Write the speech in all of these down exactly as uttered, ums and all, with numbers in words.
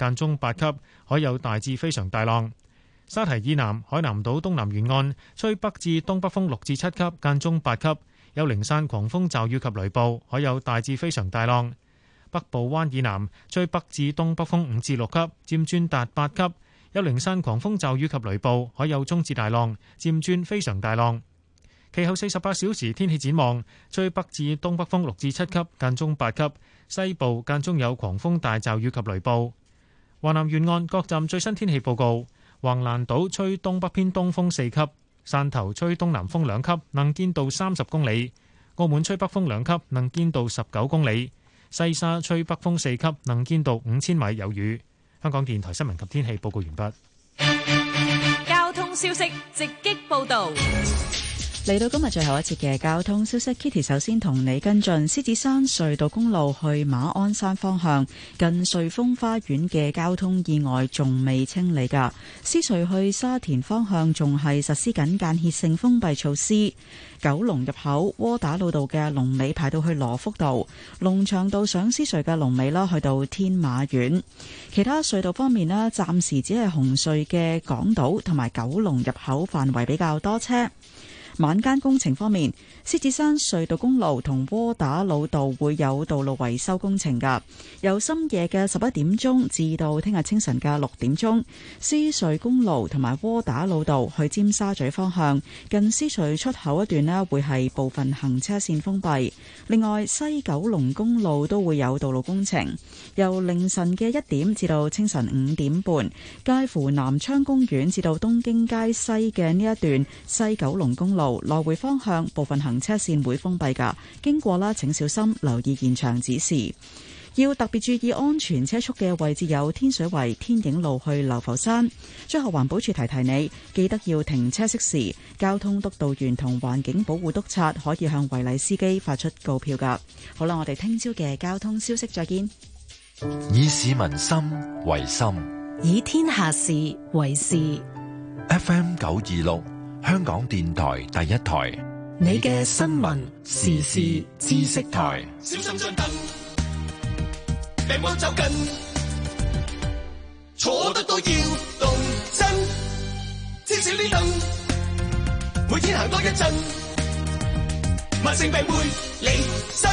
間中八級，海有大至非常大浪。沙堤以南海南島東南沿岸吹北至東北風六至七級，間中八級，有零散狂風驟雨及雷暴，海有大至非常大浪。北部灣以南吹北至東北風五至六級，漸轉達八級，有零散狂風驟雨及雷暴，海有中至大浪，漸轉非常大浪。其後四十八小時天氣展望，吹北至東北風六至七級，間中八級，西部間中有狂風大驟雨及雷暴。華南沿岸各站最新天氣報告：橫瀾島吹東北偏東風四級，汕頭吹東南風兩級，能見度三十公里；澳門吹北風兩級，能見度十九公里；西沙吹北風四級，能見度五千米，有雨。香港電台新聞及天氣報告完畢。 交通消息直擊報導。 嚟到今日最後一節嘅交通消息 ，Kitty 首先同你跟進獅子山隧道公路去馬鞍山方向近瑞豐花園嘅交通意外仲未清理㗎。獅隧去沙田方向仲係實施緊間歇性封閉措施。九龍入口窩打老道嘅龍尾排到去羅福道，龍翔道上獅隧嘅龍尾啦，去到天馬苑。其他隧道方面呢，暫時只係紅隧嘅港島同埋九龍入口範圍比較多車。晚間工程方面，獅子山隧道公路同窩打老道會有道路維修工程㗎，由深夜嘅十一點鐘至到聽日清晨嘅六點鐘。獅隧公路同埋窩打老道去尖沙咀方向近獅隧出口一段呢，會係部分行車線封閉。另外，西九龍公路都會有道路工程，由凌晨嘅一點至到清晨五點半，介乎南昌公園至到東京街西嘅呢一段西九龍公路來回方向部分行車線會封閉㗎，經過啦請小心留意現場指示。要特別注意安全車速嘅位置有天水圍天影路去流浮山。最後環保署提提你，記得要停車熄匙。交通督導員同環境保護督察可以向違例司機發出告票㗎。好啦，我哋聽朝嘅交通消息再見。 以市民心為心， 以天下事為事。 F M 九二六香港電台第一台， 你嘅新聞時事知識台。 小心張凳，病魔走近，坐得多要動身，黐少啲凳，每天行多一陣，慢性病會離身。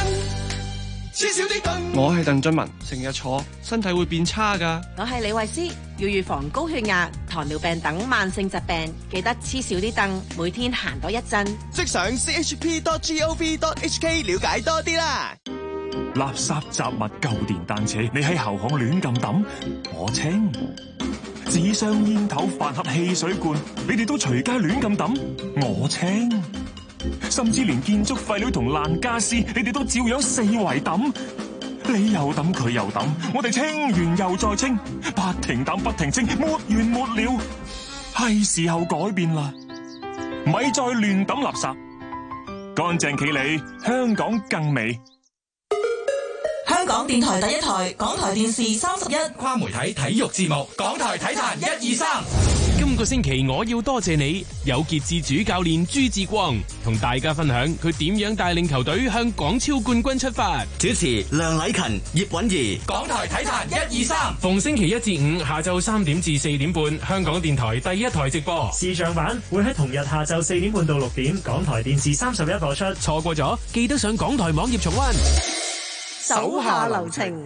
我係鄧俊文，成日坐，身體會變差㗎。 我係李慧詩，要預防高血壓、糖尿病等慢性疾病，記得黐少啲凳，每天行多一陣。 即上 c h p dot gov dot h k 了解多啲啦。 垃圾雜物、舊電單車，你喺後巷亂咁抌，我清；紙箱、煙頭、飯盒、汽水罐，你哋都隨街亂咁抌，我清。甚至連建築廢料同爛家私，你哋都照樣四圍抌，你又抌佢又抌，我哋清完又再清，不停抌不停清，沒完沒了。係時候改變啦，咪再亂抌垃圾，乾淨企理，香港更美。 香港電台第一台，港台電視三十一， 跨媒體體育節目，港台體壇一二三。 今個星期我要多謝你，有傑志主教練朱志光同大家分享佢點樣帶領球隊向港超冠軍出發。 主持梁禮勤、葉韻儀。 港台體壇一二三， 逢星期一至五下晝三點至四點半，香港電台第一台直播。 視像版會喺同日下晝四點半到六點，港台電視三十一播出。 錯過咗，記得上港台網頁重溫。 手下留情。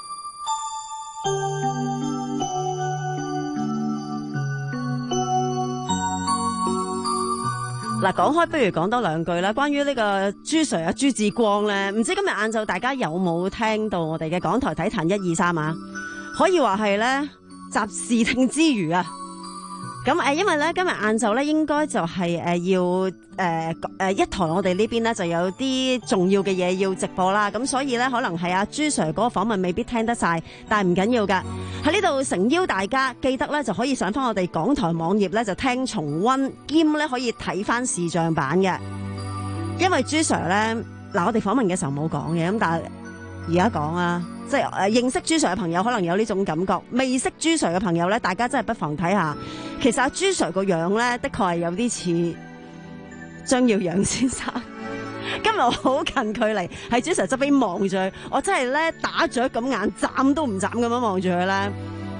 嗱，講開不如講多兩句啦。關於呢個朱 Sir 啊，朱志光咧，唔知今日晏晝大家有冇聽到我哋嘅港台體壇一二三啊？可以話係咧集視聽之餘啊。咁誒，因為咧今日晏晝咧應該就係誒要誒誒一台我哋呢邊咧就有啲重要嘅嘢要直播啦，咁所以咧可能係阿朱 Sir 嗰個訪問未必聽得晒，但係唔緊要噶。喺呢度誠邀大家記得咧就可以上翻我哋港台網頁咧就聽重溫，兼咧可以睇翻視像版嘅。因為朱 Sir 咧嗱，我哋訪問嘅時候冇講嘅，咁但係而家講啊。即係誒認識朱 Sir 嘅朋友可能有呢種感覺，未識朱 Sir 嘅朋友咧，大家真係不妨睇下。其實阿朱 Sir 個樣咧，的確係有啲似張耀揚先生。今日我好近距離喺朱 Sir 側邊望住佢，我真係咧打雀咁眼，眨都唔眨咁樣望住佢咧。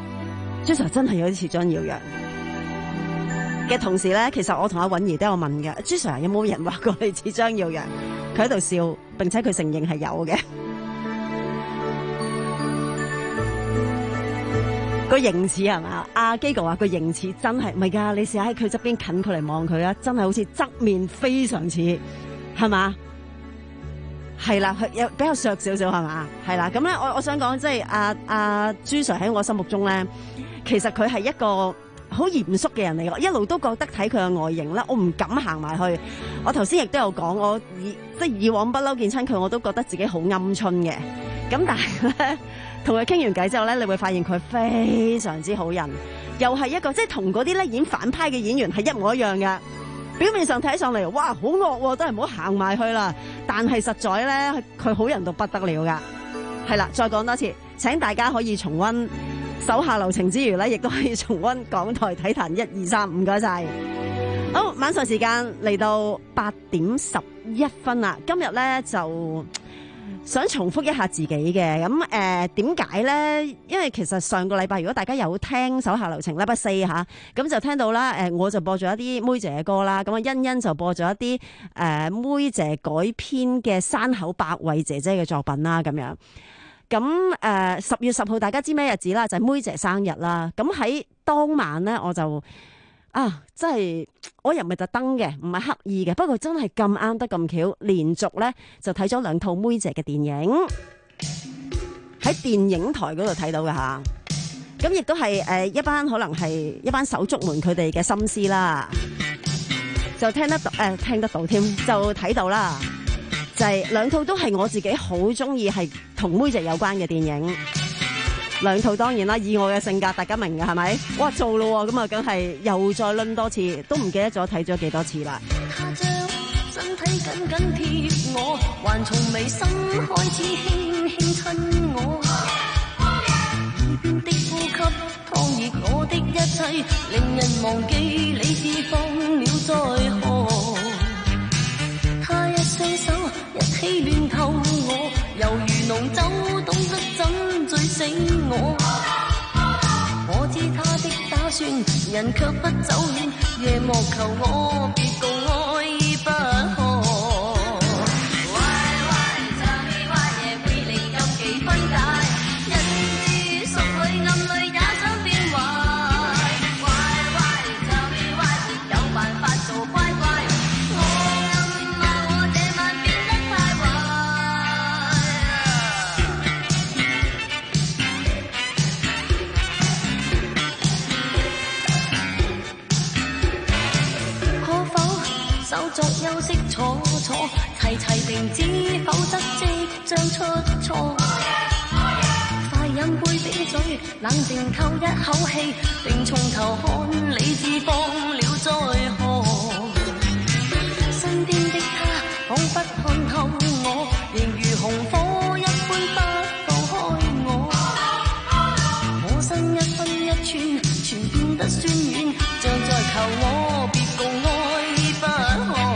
朱 Sir 真係有啲似張耀揚嘅同時咧，其實我同阿允兒都有問嘅，朱 Sir 有冇人話過你似張耀揚？佢喺度笑，並且佢承認係有嘅。個形似係嘛？阿基哥話個形似真係唔係㗎，你試下喺佢側邊近佢嚟望佢啊，真係好似側面非常似，係嘛？係啦，佢有比較削少少係嘛？係啦，咁咧我我想講即係阿阿朱 Sir 喺我心目中咧，其實佢係一個好嚴肅嘅人嚟嘅，一路都覺得睇佢嘅外形咧，我唔敢行埋去。我頭先亦都有講，我以即係以往不嬲見親佢，我都覺得自己好鵪鶉嘅。咁但係咧，同佢傾完偈之後咧，你會發現佢非常之好人，又係一個即係同嗰啲咧演反派嘅演員係一模一樣嘅。表面上睇上嚟，哇，好惡，都係唔好行埋去啦。但係實在咧，佢好人到不得了噶。係啦，再講多次，請大家可以重溫手下留情之餘咧，亦都可以重溫港台體壇一二三，唔該晒。好，晚上時間嚟到八點十一分啦。今日咧就想重複一下自己嘅，咁誒點解咧？因為其實上個禮拜如果大家有聽手下留情禮拜四吓，咁就聽到啦。誒，我就播咗一啲妹姐嘅歌啦，咁啊欣欣就播咗一啲誒妹姐改編嘅山口百惠姐姐嘅作品啦，咁樣。咁誒十月十號大家知咩日子啦？就係、是、妹姐生日啦。咁喺當晚咧，我就啊，真係我又唔係特登嘅，唔係刻意嘅，不過真係咁啱得咁巧，連續咧就睇咗兩套妹姐嘅電影，喺電影台嗰度睇到嘅吓。咁亦都係誒一班可能係一班手足們佢哋嘅心思啦，就聽得到誒、呃、聽得到添，就睇到啦。就係、是、兩套都係我自己好中意，係同妹姐有關嘅電影。兩套當然啦，以我嘅性格，大家明嘅係咪？哇，做咯咁啊，梗係又再輪多次，都唔記得咗睇咗幾多次啦。他將身體緊緊貼我，還從眉心開始輕輕親我，耳邊的呼吸燙熱我的一切，令人忘記理智放了在河。他一雙手一起亂透我，猶如濃酒懂得怎醉醒我。我知他的打算，人卻不走遠，夜幕求我別共愛不可。作休息坐坐，齊齊停止，否則即將出錯。快飲杯冰水，冷靜透一口氣，並從頭看理智放了在河。身邊的他彷彿看透我，仍如紅火一般不放開我。我身一分一寸，全變得酸軟，像在求我別共愛不可。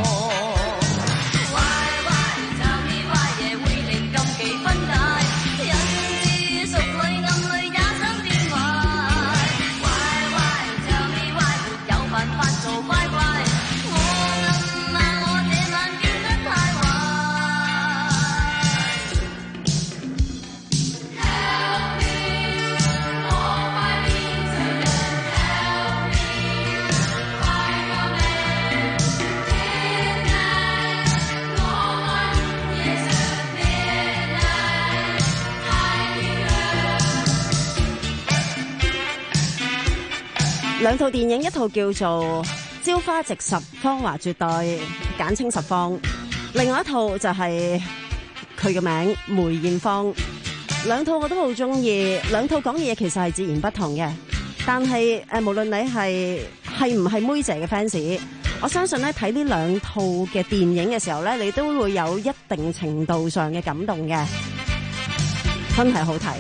兩套電影，一套叫做《朝花夕拾》，芳華絕代，簡稱十芳；另外一套就係佢嘅名梅艷芳。兩套我都好中意，兩套講嘅嘢其實係截然不同嘅。但係誒，無論你係係唔係妹姐嘅 fans，我相信咧睇呢兩套嘅電影嘅時候咧，你都會有一定程度上嘅感動嘅，真係好睇。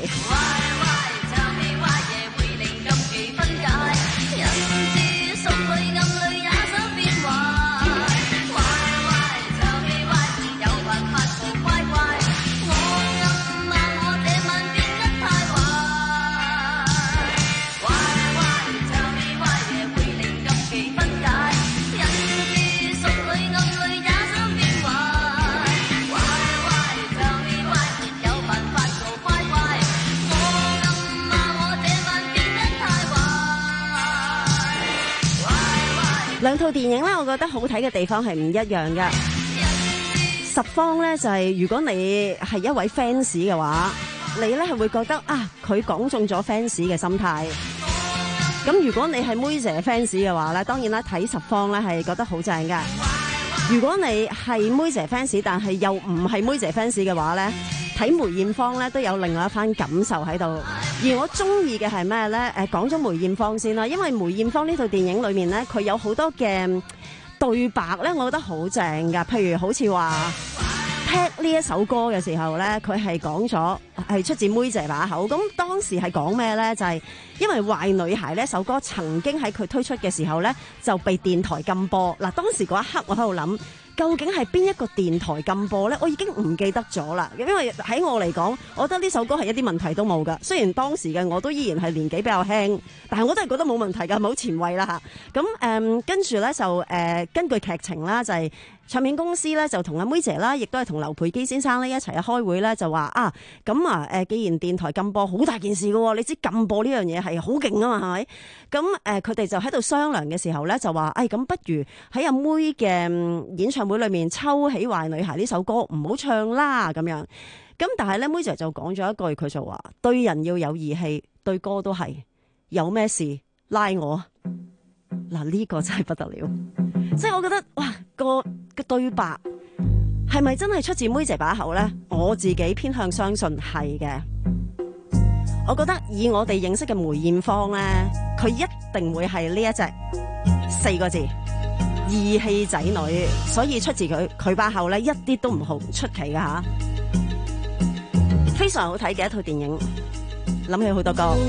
兩套電影咧，我覺得好睇嘅地方係唔一樣嘅。十方咧就係、是、如果你係一位 fans 嘅話，你咧係會覺得啊，佢講中咗 fans 嘅心態。咁如果你係妹姐 fans 嘅話咧，當然啦，睇十方咧係覺得好正㗎。如果你係妹姐 fans， 但係又唔係妹姐 fans 嘅話咧，睇梅艷芳咧都有另外一番感受喺度。而我中意嘅係咩咧？誒，講咗梅艷芳先啦，因為梅艷芳呢套電影裏面咧，佢有好多嘅對白咧，我覺得好正㗎。譬如好似話聽呢一首歌嘅時候咧，佢係講咗係出自妹姐把口。咁當時係講咩咧？就係、是、因為壞女孩呢首歌曾經喺佢推出嘅時候咧就被電台禁播。嗱，當時嗰一刻我喺度諗，究竟係邊一個電台禁播咧？我已經唔記得咗啦。因為喺我嚟講，我覺得呢首歌係一啲問題都冇噶。雖然當時嘅我都依然係年紀比較輕，但係我都係覺得冇問題㗎，係咪好前衛啦嚇？咁誒跟住咧就誒、呃、根據劇情啦，就係、是。唱片公司咧就同阿妹姐啦，亦都係同劉培基先生咧一齊去開會咧，就話啊，咁啊誒，既然電台禁播好大件事㗎喎，你知禁播呢樣嘢係好勁啊嘛，係咪？咁誒，佢哋就喺度商量嘅時候咧，就話誒，咁不如喺阿妹嘅演唱會裏面抽起《壞女孩》呢首歌，唔好唱啦咁樣。咁但係咧，妹姐就講咗一句，佢就話對人要有義氣，對歌都係。有咩事拉我？嗱，呢個真係不得了，即係我覺得哇，個個對白係咪真係出自妹姐把口呢？我自己偏向相信係嘅。我覺得以我哋認識嘅梅艷芳呢，佢一定會係呢一隻四個字義氣仔女，所以出自佢佢把口呢，一啲都唔好出奇㗎吓。非常好睇嘅一套電影，諗起好多歌。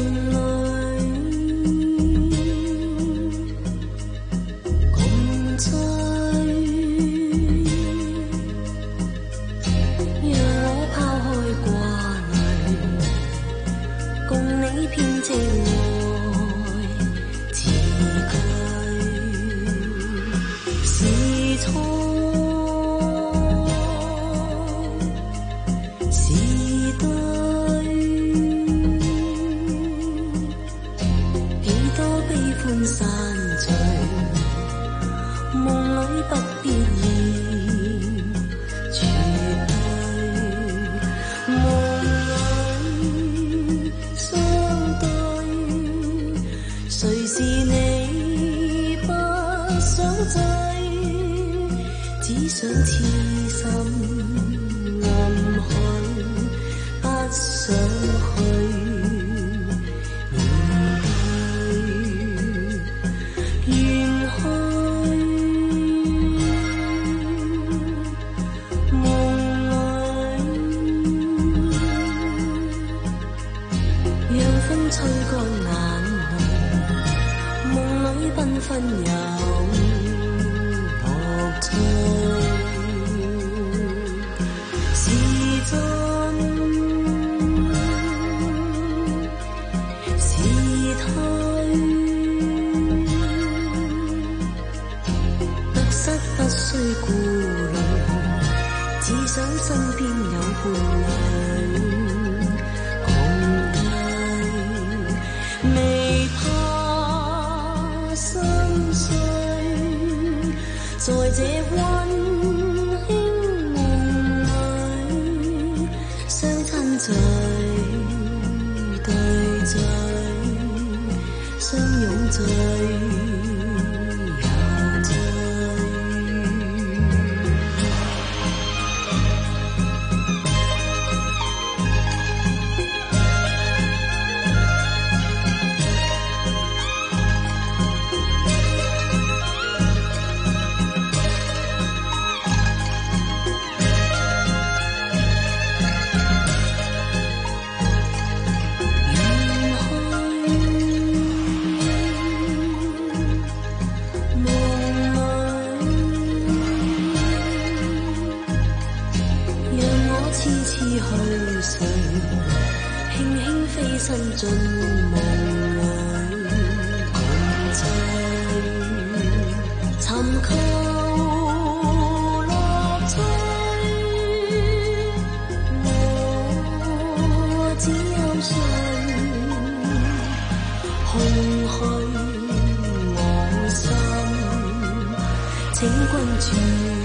請君住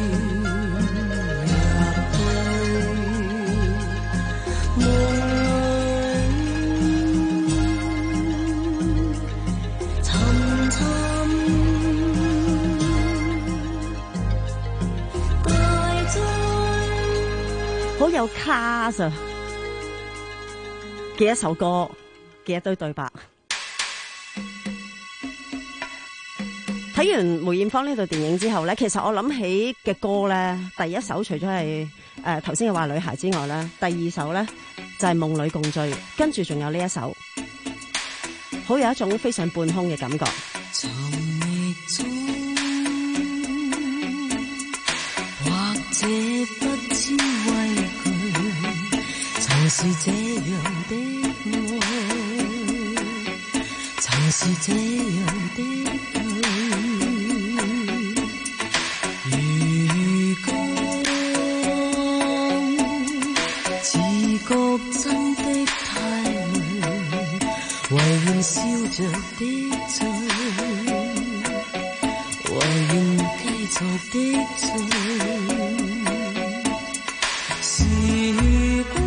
好有卡咋嘅一首歌嘅一堆對白。睇完梅艷芳呢套電影之後咧，其實我諗起嘅歌咧，第一首除咗係誒頭先嘅壞女孩之外咧，第二首咧就係夢裏共醉，跟住仲有呢一首，好有一種飛上半空嘅感覺。 尋覓中，或者不知畏懼，曾是這樣的愛，曾是這樣的覺真的太累，唯願笑着的醉，唯願繼續的醉。時光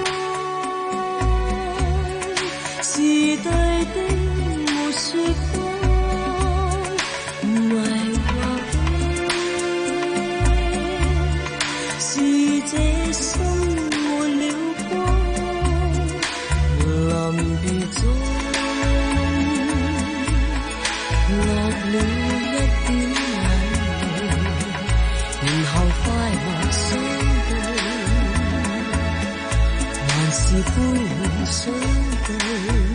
是對的沒說謊，迷惑的是這心臨別中落了一點眼淚，然後快樂相對，還是悲歡相對。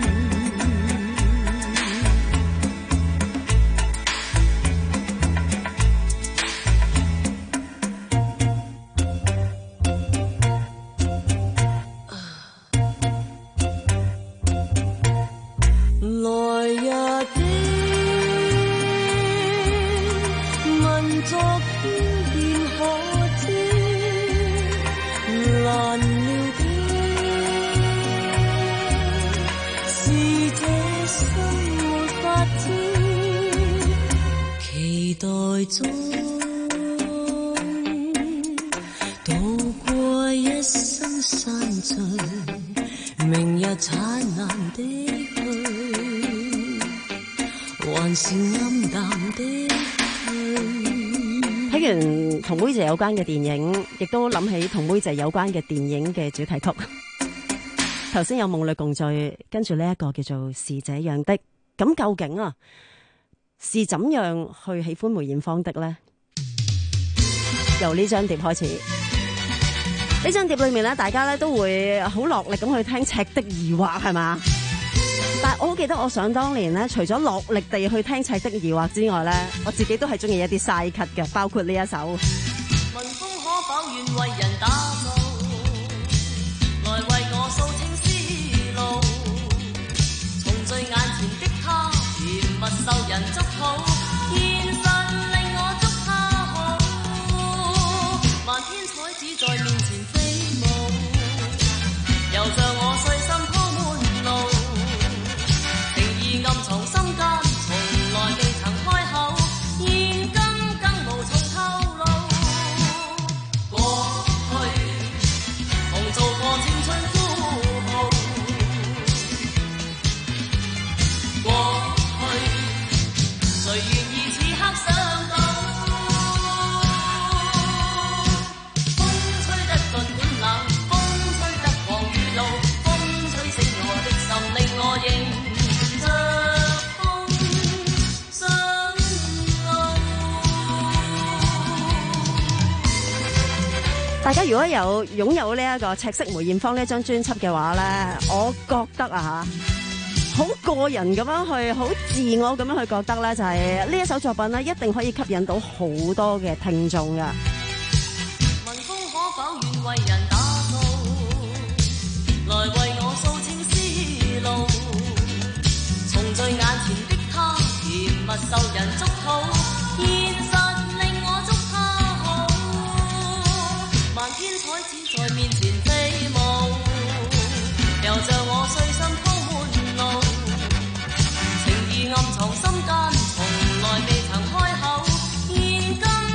睇完同妹姐有關嘅電影，亦都諗起同妹姐有關嘅電影嘅主題曲。頭先有夢裏共醉，跟住呢一個叫做是這樣的。咁究竟啊，是怎樣去喜歡梅艷芳的呢？由呢張碟開始，呢張碟裏面咧，大家咧都會好落力咁去聽《赤的疑惑》，係嘛？但係我好記得，我想當年咧，除咗落力地去聽《赤的疑惑》之外咧，我自己都係中意一啲 side cut 嘅，包括呢一首。 聞風可否願為人打造，來為我掃清思路，重聚眼前的他，甜蜜受人祝福，現實令我祝他好，漫天彩紙在面前飛舞，又像我碎心鋪滿路。暗藏心間，從來未曾開口，現今更無從透露。過去同做過青春呼號，過去誰願意此刻想到？風吹得盡管冷，風吹得狂雨露，風吹醒我的心，令我認。 大家如果有擁有呢一個赤色梅艷芳呢張專輯嘅話咧，我覺得啊吓，好個人咁樣去，好自我咁樣去覺得咧，就係呢一首作品咧，一定可以吸引到好多嘅聽眾噶。 聞風可否願為人打造，來為我掃清思路，重聚眼前的他，甜蜜受人祝福。天彩只在面前飛舞，又像我碎心鋪滿路，情意暗藏心間，從來未曾開口，現今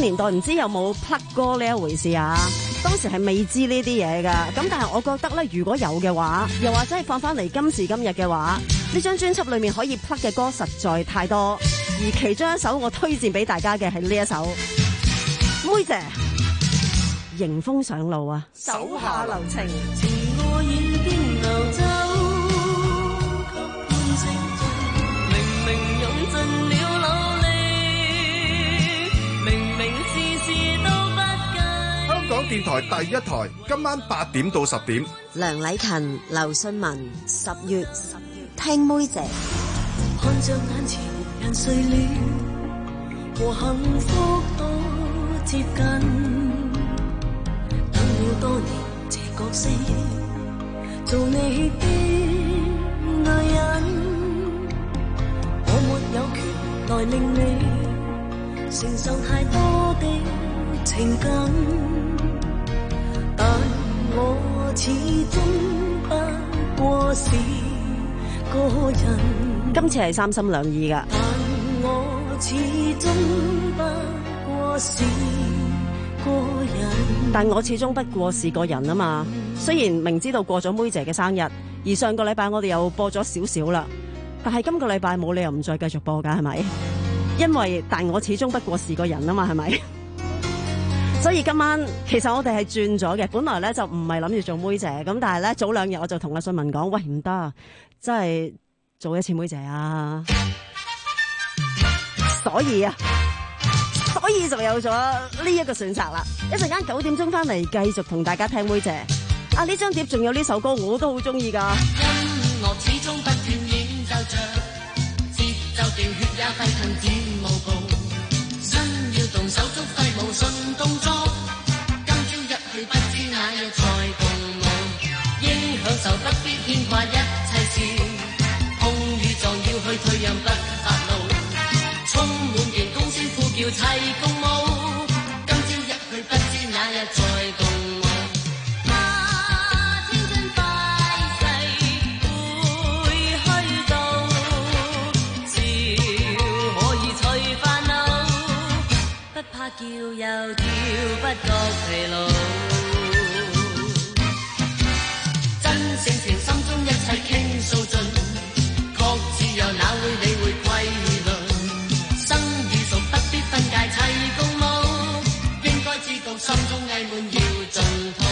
年代唔知有冇 plug 歌呢一回事啊？當時係未知呢啲嘢噶，咁但係我覺得咧，如果有嘅話，又或者係放翻嚟今時今日嘅話，呢張專輯裏面可以 plug 嘅歌實在太多，而其中一首我推薦俾大家嘅係呢一首《妹姐迎風上路》啊，手下留情， 情愛已經流走，明明用盡了努力，明明事事都不計。 香港電台第一台，今晚八點到十點， 梁禮勤、劉信文，十月十月聽妹姐。 看着眼前人睡了，和幸福多接近。等了多年這角色，做你的女人，我沒有權來令你承受太多的情感，但我始終不過是個人。 今次係三心兩意噶， 但我始終不過是個人。 但我始終不過是個人啊嘛。雖然明知道過咗妹姐嘅生日，而上個禮拜我哋又播咗少少啦，但係今個禮拜冇理由唔再繼續播噶，係咪？因為但我始終不過是個人啊嘛，係咪？所以今晚其實我哋係轉咗嘅，本來咧就唔係諗住做妹姐，咁但係咧早兩日我就同阿信文講，喂，唔得，真係做一次妹姐啊！所以啊。所以就有咗呢一個選擇啦！一陣間九點鐘翻嚟繼續同大家聽妹姐。啊，呢張碟仲有呢首歌我都好中意噶。 音樂始終不斷演奏着，節奏調血也沸騰展舞步，身要動手足揮舞順動作，今朝一去不知哪日再共舞，應享受不必牽掛一切事，碰與撞要去退讓不發怒，充滿陽光聲呼叫齊共舞，今朝一去不知哪日再共舞。啊，青春快逝會虛度，笑可以除煩惱，不怕叫又跳不覺疲勞，真性情心中一切傾訴盡，確自由哪會理會規律，生與熟不必分界齊共舞，應該知道心中翳悶要盡吐。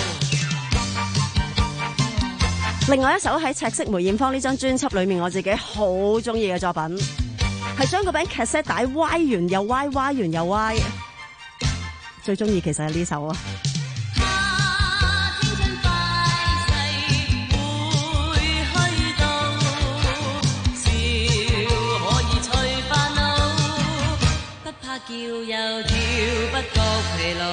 另外一首喺赤色梅艷芳呢張專輯裏面，我自己好中意嘅作品，係將個餅 cassette 帶歪完又歪，歪完又歪，最中意其實係呢首啊。 叫又跳不覺疲勞，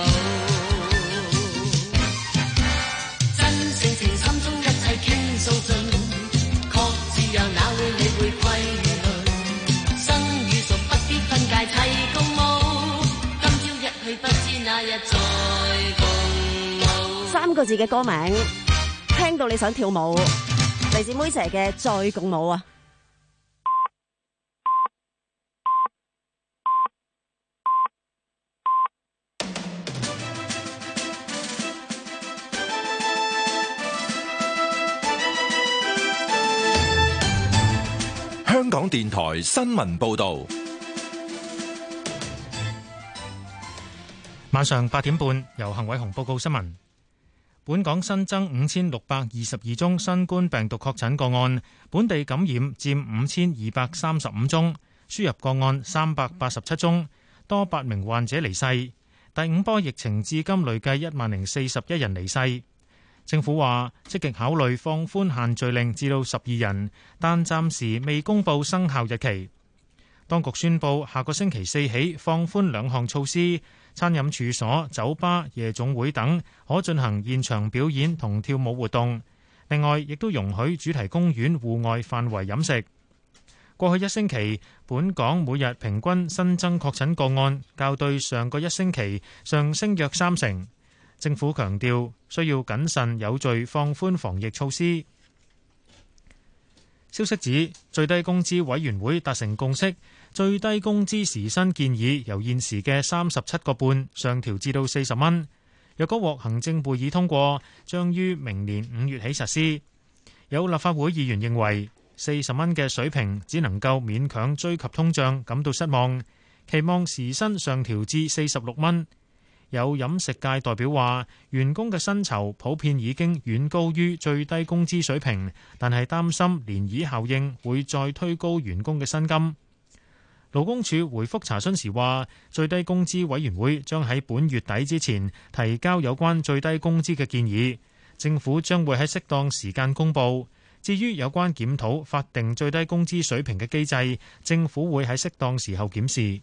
真性情心中一切傾訴盡，確自由哪會理會規律，生與熟不必分界齊共舞，今朝一去不知哪日再共舞。 三個字嘅歌名，聽到你想跳舞，嚟自妹姐嘅再共舞啊！ 香港電台新聞報道， 晚上八點半由幸偉雄報告新聞。本港新增五千六百二十二宗新冠病毒確診個案，本地感染佔五千二百三十五宗，輸入個案三百八十七宗，多八名患者離世。第五波疫情至今累計一萬零四十一人離世。政府話積極考慮放寬限聚令至到十二人，但暫時未公布生效日期。當局宣布下個星期四起放寬兩項措施，餐飲處所、酒吧、夜總會等可進行現場表演同跳舞活動。另外，亦都容許主題公園戶外範圍飲食。過去一星期，本港每日平均新增確診個案較對上個一星期上升約三成。政府強調需要謹慎有序放寬防疫措施。 消息指，最低工資委員會達成共識，最低工資時薪建議由現時嘅三十七個半上調至到四十蚊。若果獲行政會議通過，將於明年五月起實施。有立法會議員認為，四十蚊嘅水平只能夠勉強追及通脹，感到失望，期望時薪上調至四十六蚊。有飲食界代表話，員工嘅薪酬普遍已經遠高於最低工資水平，但係擔心漣漪效應會再推高員工嘅薪金。勞工處回覆查詢時話，最低工資委員會將喺本月底之前提交有關最低工資嘅建議，政府將會喺適當時間公佈。至於有關檢討法定最低工資水平嘅機制，政府會喺適當時候檢視。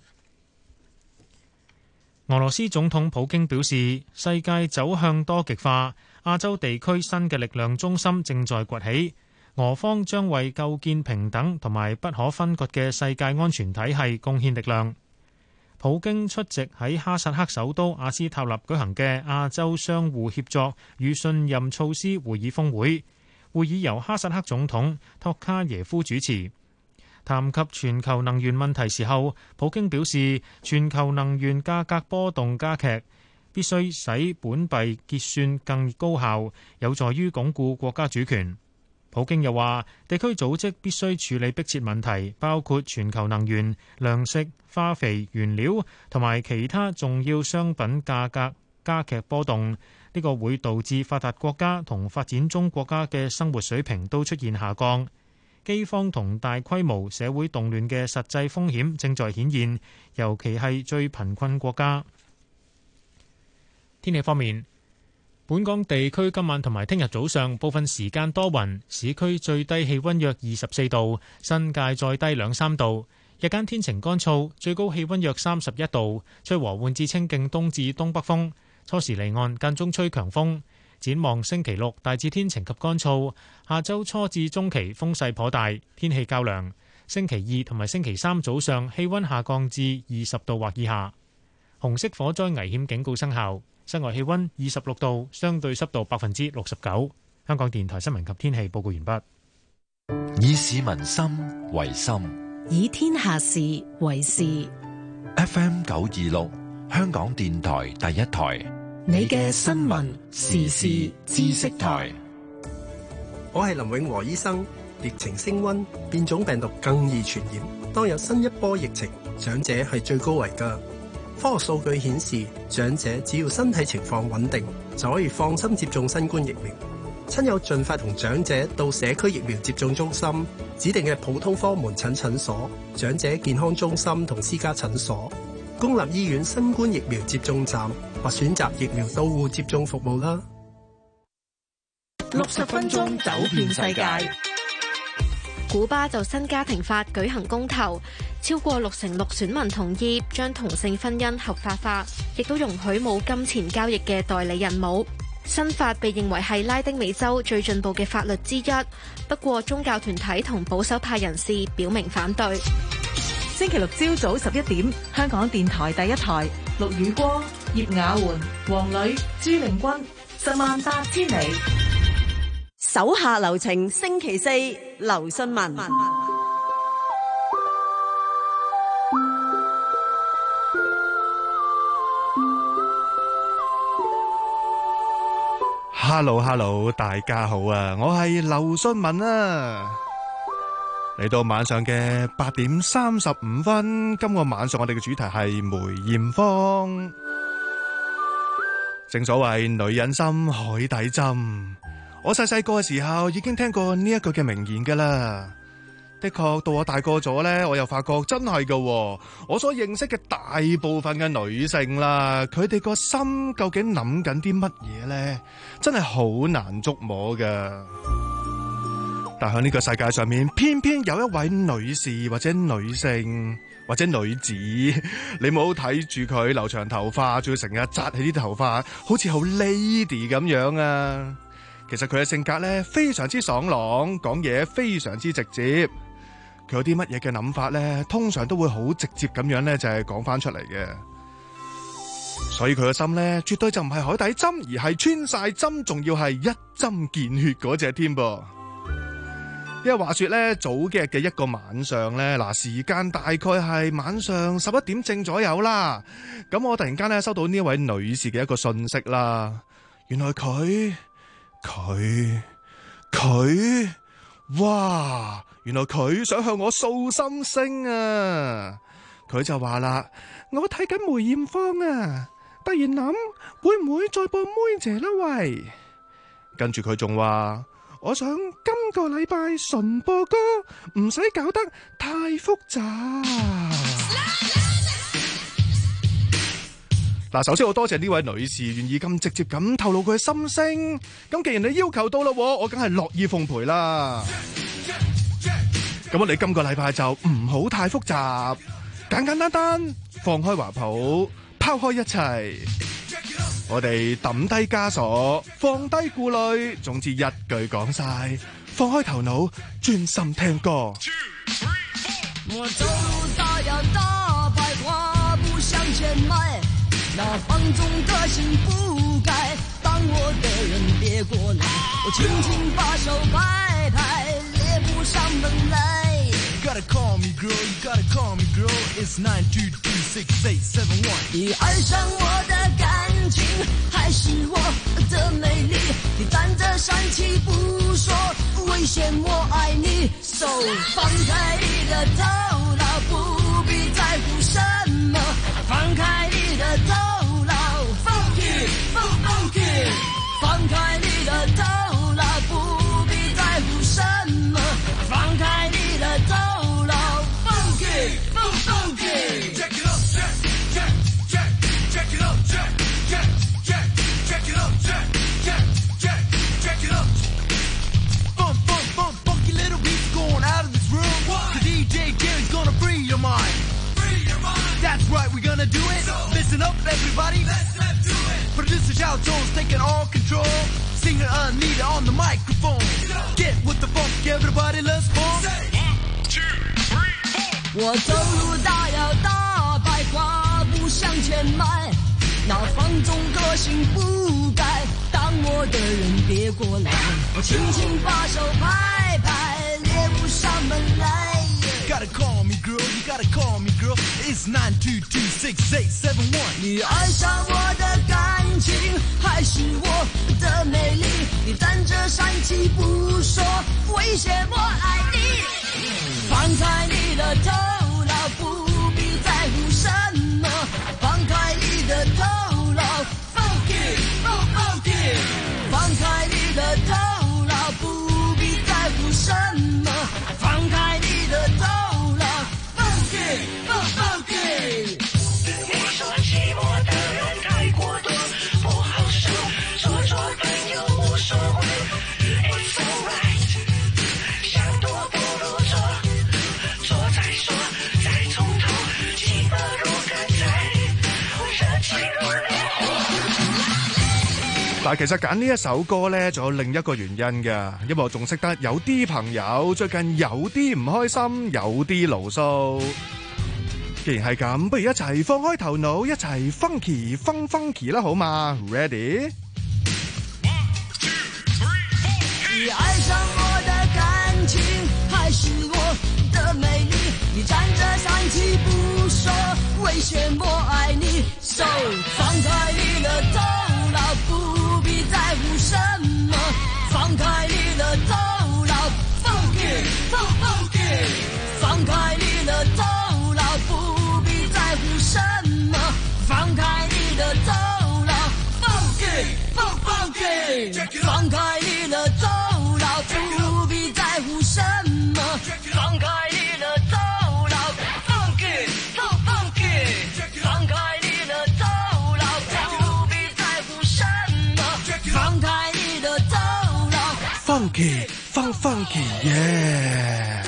俄羅斯總統普京表示，世界走向多極化，亞洲地區新嘅力量中心正在崛起，俄方將為構建平等同埋不可分割嘅世界安全體系貢獻力量。普京出席喺哈薩克首都阿斯塔納舉行嘅亞洲相互協作與信任措施會議峰會，會議由哈薩克總統托卡耶夫主持。談及全球能源問題時候，普京表示，全球能源價格波動加劇，必須使本幣結算更高效，有助於鞏固國家主權。普京又話，地區組織必須處理迫切問題，包括全球能源、糧食、化肥、原料同埋其他重要商品價格加劇波動，呢個會導致發達國家同發展中國家嘅生活水平都出現下降。饑荒同大規模社會動亂嘅實際風險正在顯現，尤其係最貧困國家。天氣方面，本港地區今晚同埋聽日早上部分時間多雲，市區最低氣溫約二十四度，新界再低兩三度。日間天晴乾燥，最高氣溫約三十一度，吹和緩至清勁東至東北風，初時離岸，間中吹強風。展望星期六大致天晴及乾燥，下周初至中期風勢頗大，天氣較涼。星期二同埋星期三早上氣溫下降至二十度或以下。紅色火災危險警告生效，室外氣溫二十六度，相對濕度百分之六十九。香港電台新聞及天氣報告完畢。 以市民心為心， 以天下事為事。 F M 九二六，香港電台第一台。 你嘅新聞時事知識台。 我係林永和醫生。疫情升溫，變種病毒更易傳染。當有新一波疫情，長者係最高危㗎。科學數據顯示，長者只要身體情況穩定，就可以放心接種新冠疫苗。親友盡快同長者到社區疫苗接種中心、指定嘅普通科門診診所、長者健康中心同私家診所、公立醫院新冠疫苗接種站或選擇疫苗到戶接種服務啦。 六十分鐘走遍世界。 古巴就新家庭法舉行公投，超過六成六選民同意將同性婚姻合法化，亦都容許冇金錢交易嘅代理人冇。新法被認為係拉丁美洲最進步嘅法律之一，不過宗教團體同保守派人士表明反對。 星期六朝早十一點，香港電台第一台，陸宇光、葉雅媛、黃磊、朱玲君，十萬八千里。 手下留情，星期四劉信文。 Hello Hello， 大家好啊！我係劉信文啊。嚟到晚上嘅八點三十五分，今個晚上我哋嘅主題係梅艷芳。正所謂女人心，海底針。我細細個嘅時候已經聽過呢一句嘅名言噶啦，的確到我大個咗呢，我又發覺真係噶，我所認識嘅大部分嘅女性啦，佢哋個心究竟諗緊啲乜嘢呢？真係好難捉摸噶。但喺呢個世界上面，偏偏有一位女士或者女性或者女子，你冇睇住佢留長頭髮，仲要成日紮起啲頭髮，好似好 lady 咁樣啊！其實佢嘅性格咧非常之爽朗，講嘢非常之直接。佢有啲乜嘢嘅諗法咧，通常都會好直接咁樣咧，就係講翻出嚟嘅。所以佢嘅心咧，絕對就唔係海底針，而係穿晒針，仲要係一針見血嗰隻添噃。 因為話說咧，早幾日嘅一個晚上咧，嗱時間大概係晚上十一點正左右啦。咁我突然間咧收到呢一位女士嘅一個訊息啦。原來佢佢佢，哇！原來佢想向我訴心聲啊！佢就話啦：我睇緊梅艷芳啊，突然諗會唔會再播妹姐啦喂？跟住佢仲話。我想今個禮拜純播歌，唔使搞得太複雜。嗱，首先我多謝呢位女士願意咁直接咁透露佢嘅心聲。咁既然你要求到啦，我梗係樂意奉陪啦。咁我哋今個禮拜就唔好太複雜，簡簡單單，放開懷抱，拋開一切。我哋抌低枷鎖，放低顧慮，總之一句講晒，放開頭腦，專心聽歌。 我走路大搖大擺，跨步向前邁，那放縱個性不改，當我的人別過來，我輕輕把手拍拍，列不上門來。 You gotta call me girl, you gotta call me girl, it's nine two two six eight seven one。 你愛上我的感情，還是我的美麗？你站着生氣不說，危險我愛你。手放開你的頭腦，不必在乎什麼，放開你的頭腦 ，funky funky， 放開你的頭腦，不必在乎什麼，放開你的頭腦 ，funky funky。 That's right, we're gonna do it. Listen up, everybody. Let's, let's do it. Producer Zhao Zhou's taking all control. Singer Anita on the microphone. Get with the funk, everybody, let's funk. One, two, three, four. 我走路大搖大擺，跨步向前邁，那放縱個性不改，當我的人別過來，我輕輕把手拍拍，列不上門來。 Gotta call me girl, you gotta call me girl, it's nine two two six eight seven one。 你愛上我的感情，還是我的美麗？你站着生氣不說，危險我愛你。放開你的頭腦，不必在乎什麼，放開你的頭腦 ，funky funky， 放開你的頭腦，不必在乎什麼，放開你的頭腦 ，funky funky。 我說寂寞的人太過多，不好受，做做朋友無所謂 ，It's alright， 想多不如做，做再說，再從頭，氣氛如剛才，熱情如烈火。 但係其實揀呢一首歌呢，仲有另一個原因㗎，因為我仲識得有啲朋友最近有啲唔開心，有啲牢騷。既然係咁，不如一齊放開頭腦，一齊 funky fun funky 啦，好嘛 ？Ready？ 你愛上我的感情，還是我的美麗？你站着生氣不說，危險我愛你。手放開你的頭腦，不必在乎什麼，放開你的頭腦 ，funky funky， 放開你的頭腦，不必在乎什麼，放開你的頭腦 ，funky funky， 放開你的頭腦，不必在乎什麼，放開你的頭腦 ，funky funky， 放開你的頭腦，不必在乎什麼，放開你的頭腦 ，funky fun funky yeah。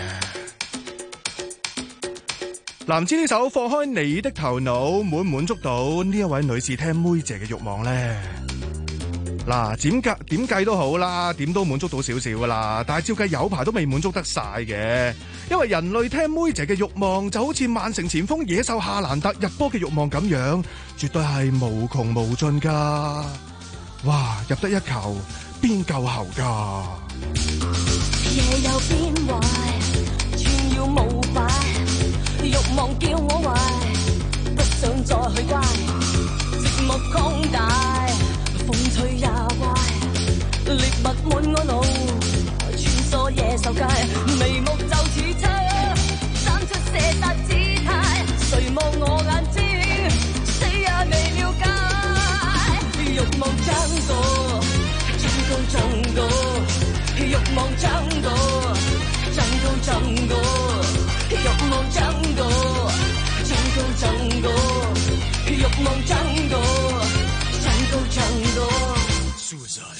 嗱，唔知呢首放開你的頭腦滿唔滿足到呢一位女士聽妹姐嘅慾望咧？嗱，點計點計都好啦，點都滿足到少少噶啦，但係照計有排都未滿足得晒嘅，因為人類聽妹姐嘅慾望就好似曼城前鋒野獸夏蘭特入波嘅慾望咁樣，絕對係無窮無盡噶。哇，入得一球邊夠喉噶？ 夜有變壞，串要舞擺，慾望叫我壞，不想再去乖，寂寞擴大，風吹也壞，獵物滿我腦，穿梭野獸街，眉目就似槍，生出射殺姿態，誰望我眼睛，死也未了解，慾望張過，漲高漲高。慾望漲到，漲高漲高，慾望漲到，漲高漲高，慾望漲到，漲高漲到。Suicide。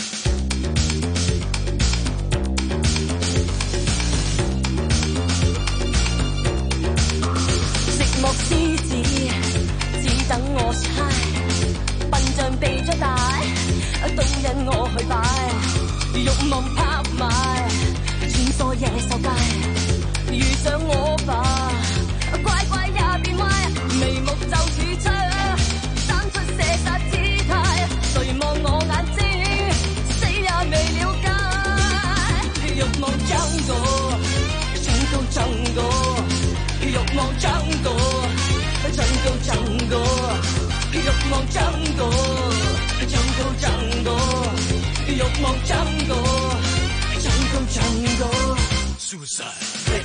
寂寞獅子，只等我猜，笨象被咗大，都引我去擺。慾望拍賣，穿梭野獸街，遇上我吧，乖乖也變壞，眉目就似槍，生出射殺姿態，誰望我眼睛，死也未了解，慾望漲到，漲高漲高，慾望漲到，漲高漲高，慾望漲到，漲高漲高。慾望漲高，漲高漲高。Suicide。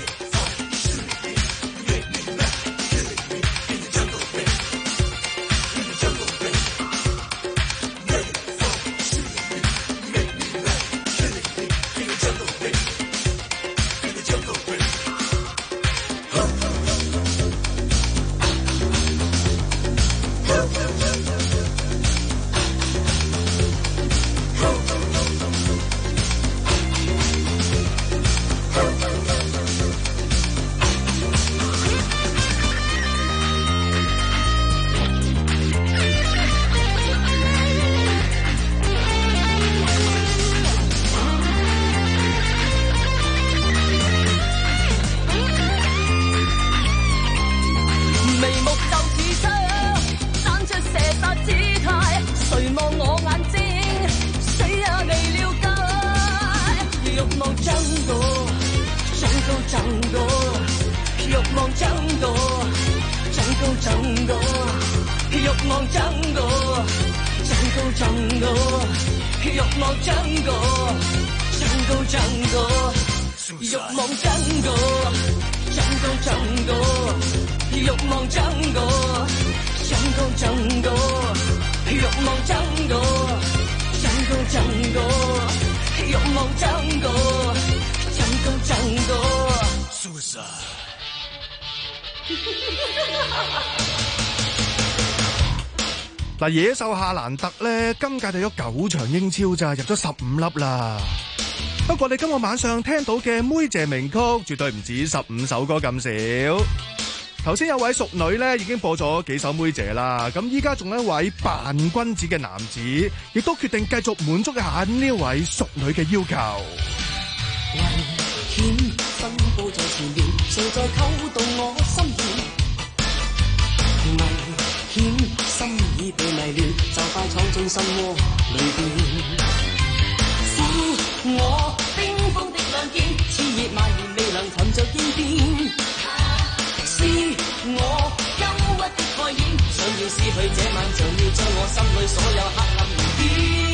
嗱，野獸夏蘭特咧，今屆就咗九場英超咋，入咗十五粒啦。不過你今個晚上聽到嘅妹姐名曲，絕對唔止十五首歌咁少。頭先有位淑女咧，已經播咗幾首妹姐啦。咁依家仲有一位扮君子嘅男子，亦都決定繼續滿足一下呢位淑女嘅要求。 危險分佈在前面，誰在扣動我心弦？危險心已被迷亂，就快闖進心窩裏邊。是我冰封的兩肩，熾熱蔓延未能尋着應變。是我憂鬱的概念，想要撕去這晚上，要將我心裏所有黑暗燃點。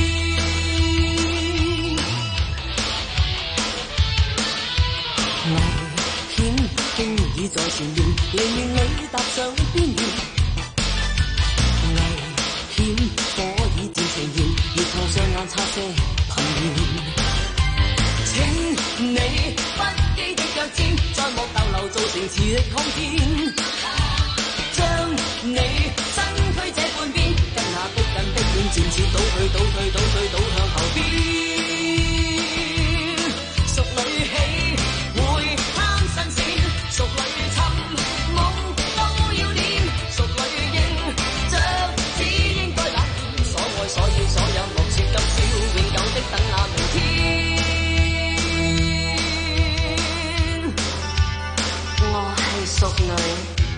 危險經已在前面，寧願裏踏上邊緣。危險火已漸呈現，越靠雙眼擦些噴煙。請你不羈的腳尖，在莫逗留造成磁力抗天。將你身軀這半邊，跟下逼近逼遠，漸次倒退倒退倒退倒向後邊。淑女起會貪新鮮，淑女尋夢都要練，淑女應着只應該冷顯，所愛所要所有莫說今宵，永久的等那明天。我係淑女。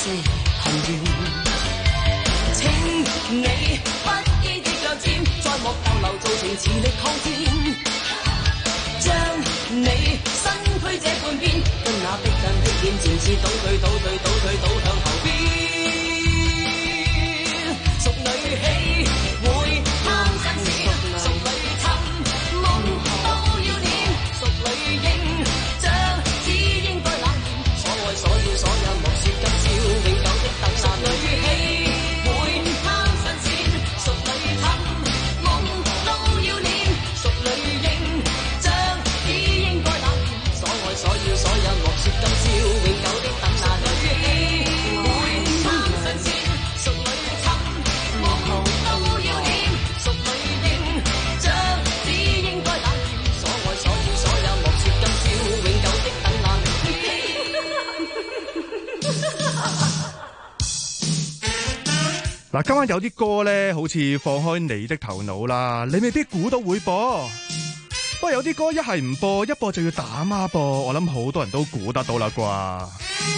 歲幸願。請你不羈的腳尖，在幕後流造情，磁力抗戰。將你身軀這半邊，跟那逼近的臉，漸次倒退倒退倒退倒向後邊。淑女喜會貪新鮮，淑女尋夢都要念，淑女應將只應該冷暖，所愛所要所有莫說今宵，永久的等那女喜會貪新鮮，淑女尋夢都要念，淑女應將只應該冷暖，所愛所要所有莫說今宵，永久的等那女喜會貪新鮮，淑女尋夢都要念，淑女應將只應該冷暖，所愛所要所有莫說今宵，永久的等那女喜。 嗱，今晚有啲歌咧，好似放開你的頭腦啦，你未必估到會播。不過有啲歌一係唔播，一播就要打孖播，我諗好多人都估得到啦啩。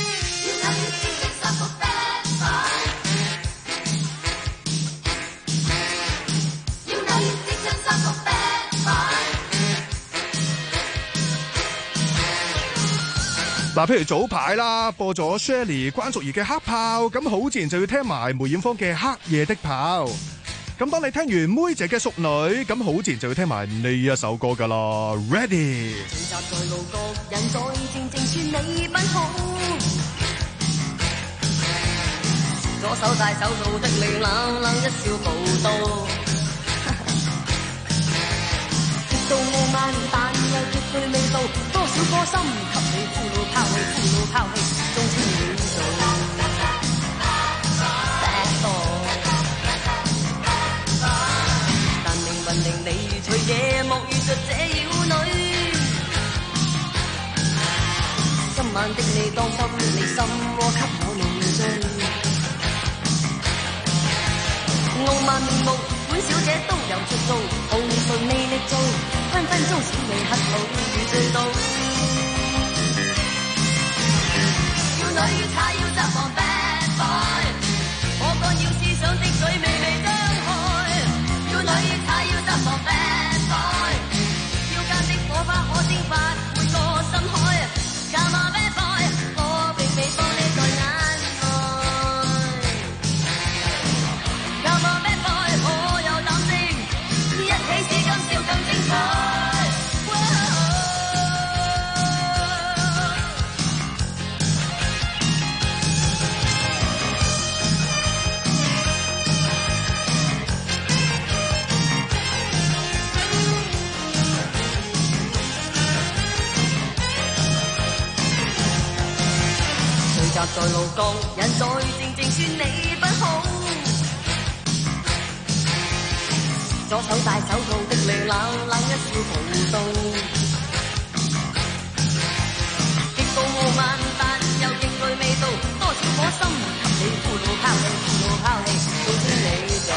嗱，譬如早排啦，播咗 Shirley 關淑怡嘅黑豹，咁好自然就要聽埋梅艷芳嘅黑夜的豹。咁當你聽完妹姐嘅淑女，咁好自然就要聽埋呢一首歌噶啦 ，Ready。 聚集在路角，人在靜靜說你奔好，左手戴手套的你冷冷一笑報道。到傲慢，但又絕對未到，多少歌心給你俘虜拋棄，俘虜拋棄，終稱你做 bad boy。但命運令你隨夜幕遇着這妖女，今晚的你當心，你心窩給我弄醉。傲慢面目，本小姐都有出租，好順魅力做。分分鐘小你乞討與醉倒，要女要茶要執防 bad boy， 我幹要思想的嘴微微張開，要女要茶要執防 bad boy， 要間的火花可蒸發每個深海 ，Come on bad boy， 我並未放你在眼內 ，Come on bad boy， 我有膽識，一起使今宵更精彩。在路角，人在靜靜說你不好，左手戴手套的你冷冷一笑報道，極度傲慢但又認淚未到，多少顆心給你俘虜拋棄，俘虜拋棄，總稱你做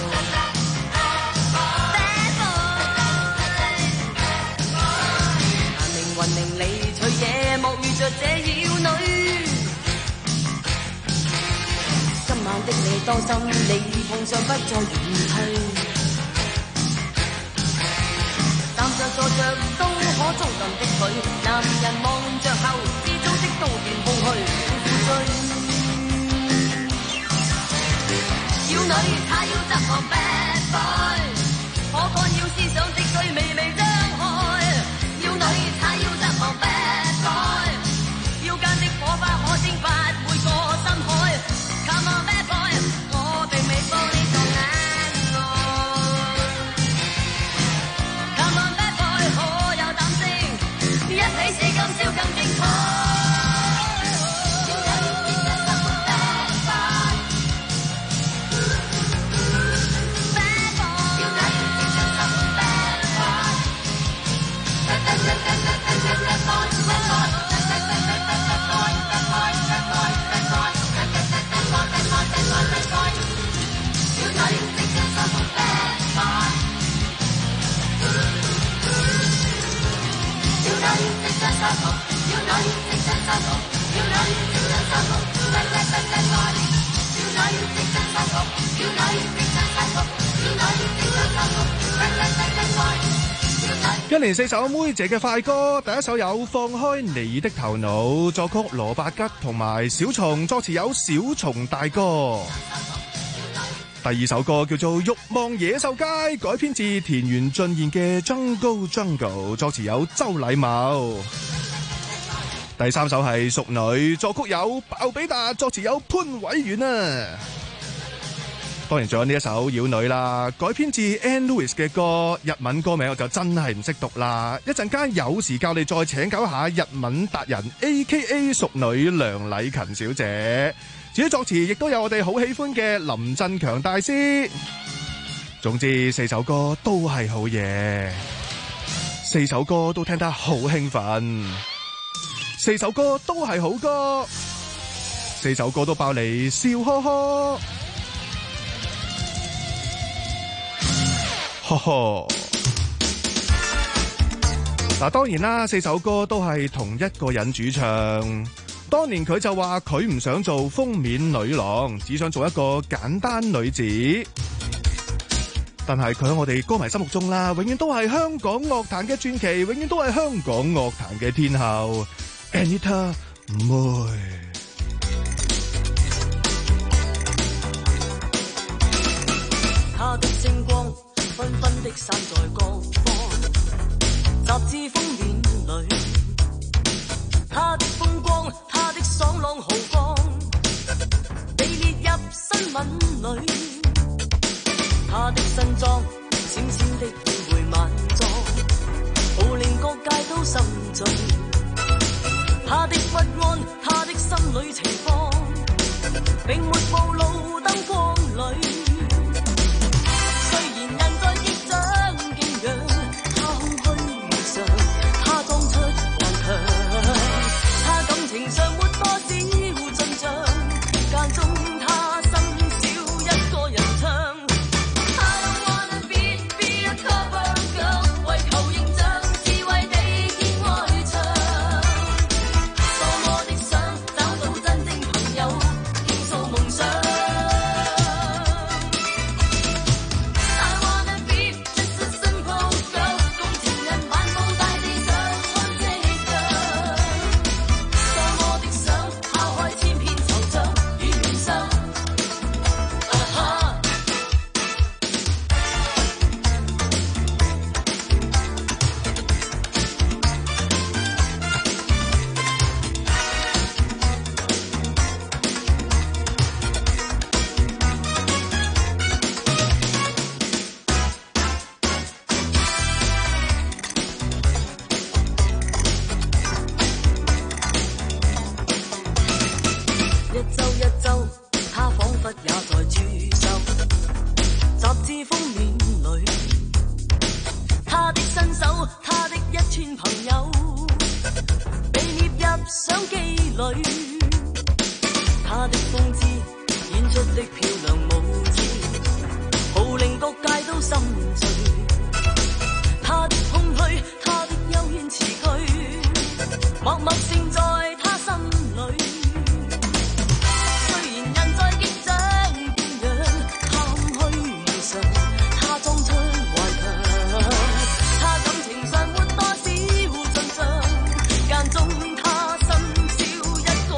bad boy。但命運令你隨夜幕遇着這妖女。今晚的你當心，你碰上不再遠去，站着坐着都可遭禁的佢，男人望着後，之中的刀劍空虛負罪。要女她要執行 bad boy， 可幹要思想的嘴微微張開，要女她要執行 bad boy， 要間的火花可蒸發每個深海。Come on bad boy， 我並未放你在眼內。Come on bad boy， 我有膽識，一起使今宵更精彩。Bad boy， 一連四首妹姐嘅快歌，第一首有《放開你的頭腦》，作曲羅伯吉同埋小松，作詞有小松大哥。第二首歌叫做《慾望野獸街》，改編自田園俊彥嘅《Jungle Jungle》，作詞有周禮茂。第三首係《淑女》，作曲有鮑比達，作詞有潘偉源啊。當然仲有呢一首《妖女》啦，改編自 Anne Lewis 嘅歌，日文歌名我就真係唔識讀啦。一陣間有時教你再請教一下日文達人 A K A 淑女梁禮勤小姐。至於作詞亦都有我哋好喜歡嘅林振強大師。總之四首歌都係好嘢，四首歌都聽得好興奮，四首歌都係好歌，四首歌都爆你笑呵呵。呵呵，嗱，當然啦，四首歌都係同一個人主唱。當年佢就話佢唔想做封面女郎，只想做一個簡單女子。但係佢喺我哋歌迷心目中啦，永遠都係香港樂壇嘅傳奇，永遠都係香港樂壇嘅天后 Anita 妹。 他的星光繽紛的散在各方，雜誌封面裏，他的風光，他的爽朗豪放，被列入新聞裏。他的新裝，閃閃的宴會晚裝，好令各界都心醉。他的不安，他的心裏情況，並沒暴露燈光裏。情上沒多少進帳，間中他心少一個人唱。I don't wanna be be a cover girl， 為求形象智慧地見外牆。多麼的想找到真正朋友，傾訴夢想。I wanna be just a simple girl， 共情人漫步大地上看夕陽。一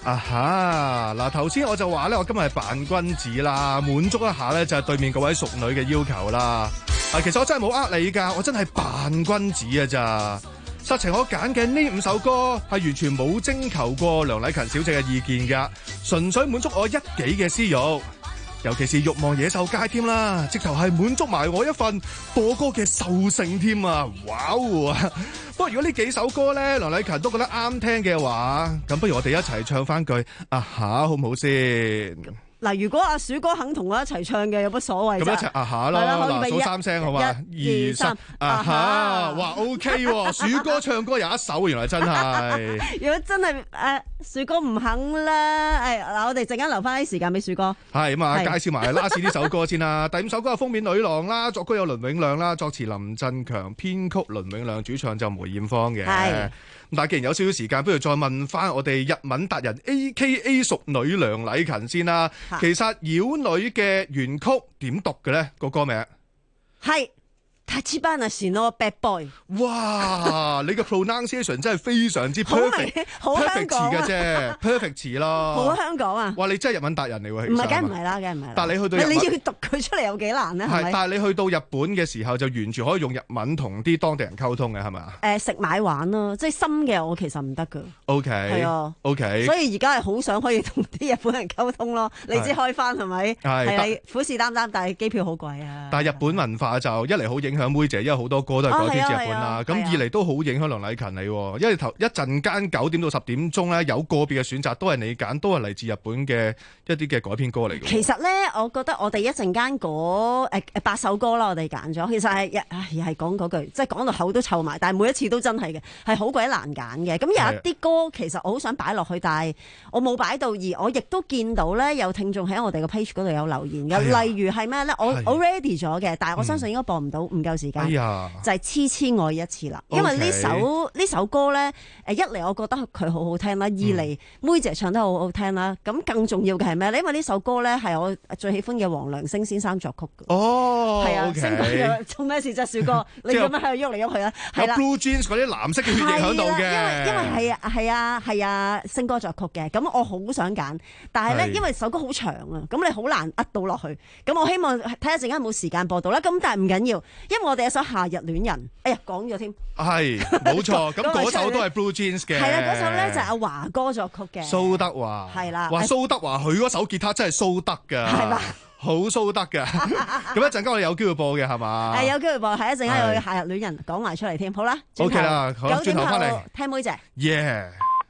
啊哈！嗱，頭先我就話咧，我今日係扮君子啦，滿足一下咧就係對面嗰位淑女嘅要求啦。啊，其實我真係冇呃你㗎，我真係扮君子啊咋。實情我揀嘅呢五首歌係完全冇徵求過梁禮勤小姐嘅意見㗎，純粹滿足我一己嘅私欲，尤其是慾望野獸街添啦，直頭係滿足埋我一份播歌嘅獸性添啊！哇！不過如果呢幾首歌咧，梁禮勤都覺得啱聽嘅話，咁不如我哋一齊唱翻句啊下好唔好先？ 嗱，如果阿鼠哥肯同我一齊唱嘅，有乜所謂啫？ 咁一齊啊下啦，嗱數三聲好嘛？一二三啊下，哇 OK 喎！鼠哥唱歌有一首，原來真係。 如果真係誒鼠哥唔肯啦，誒嗱，我哋陣間留翻啲時間俾鼠哥。 係咁啊，介紹埋 last 呢首歌先啦。第五首歌係封面女郎啦，作曲有倫永亮啦，作詞林振強，編曲倫永亮，主唱就梅艷芳嘅。係。但係既然有少少時間，不如再問翻我哋日文達人 A K A 淑女梁禮勤先啦。其實妖女嘅原曲點讀嘅咧？個歌名係 Tachibana no Bad Boy。 哇！你嘅 pronunciation 真係非常之 perfect， 好香港嘅啫 ，perfect 詞咯。 好香港啊！ 哇！你真係日文達人嚟喎， 唔係，梗唔係啦，梗唔係。 但係你去到你要讀佢出嚟有幾難咧？係， 但係你去到日本嘅時候，就完全可以用日文同啲當地人溝通嘅，係咪啊？ 誒，食買玩咯，即係深嘅我其實唔得噶。 O K， 係啊 ，O K。 所以而家係好想可以同啲日本人溝通咯。你知開翻係咪？係係虎視眈眈，但係機票好貴啊。 但係日本文化就一嚟好影響妹姐，因為好多歌都係改編自日本啦。咁二嚟都好影響梁禮勤你，因為頭一陣間九點到十點鐘咧，有個別嘅選擇都係你揀，都係嚟自日本嘅一啲嘅改編歌嚟嘅。 其實咧，我覺得我哋一陣間嗰誒誒八首歌啦，我哋揀咗，其實係唉又係講嗰句，即係講到口都臭埋，但係每一次都真係嘅，係好鬼難揀嘅。咁有一啲歌其實我好想擺落去，但係我冇擺到，而我亦都見到咧有聽眾喺我哋個 page 嗰度有留言嘅，例如係咩咧？我我 ready 咗嘅，但係我相信應該播唔到，唔夠時間。就係痴痴愛一次啦，因為呢首呢首歌咧，誒一嚟我覺得佢好好聽啦，二嚟妹姐唱得好好聽啦，咁更重要嘅係咩咧？因為呢首歌咧係我最喜歡嘅黃良星先生作曲嘅。 哦， 係啊，星哥做咩事啫？小哥，你咁樣喺度喐嚟喐去啊？係啦 ，Blue Jeans 嗰啲藍色嘅血液喺度嘅。 因為因為係啊係啊係啊，星哥作曲嘅，咁我好想揀，但係咧因為首歌好長啊，咁你好難呃到落去，咁我希望睇下陣間有冇時間播到啦。咁但係唔緊要，因為我哋有首夏日戀人，哎呀講咗添。 係冇錯，咁嗰首都係 Blue Jeans 嘅。係啦， 嗰首咧就係阿華哥作曲嘅。 蘇德華係啦， 哇蘇德華佢嗰首吉他真係蘇德㗎，係嘛？好蘇德㗎。咁一陣間我哋有機會播嘅係嘛？ 係有機會播，係一陣間有夏日戀人講埋出嚟添。好啦 ，OK 啦，好，轉頭翻嚟聽妹姐。 Yeah。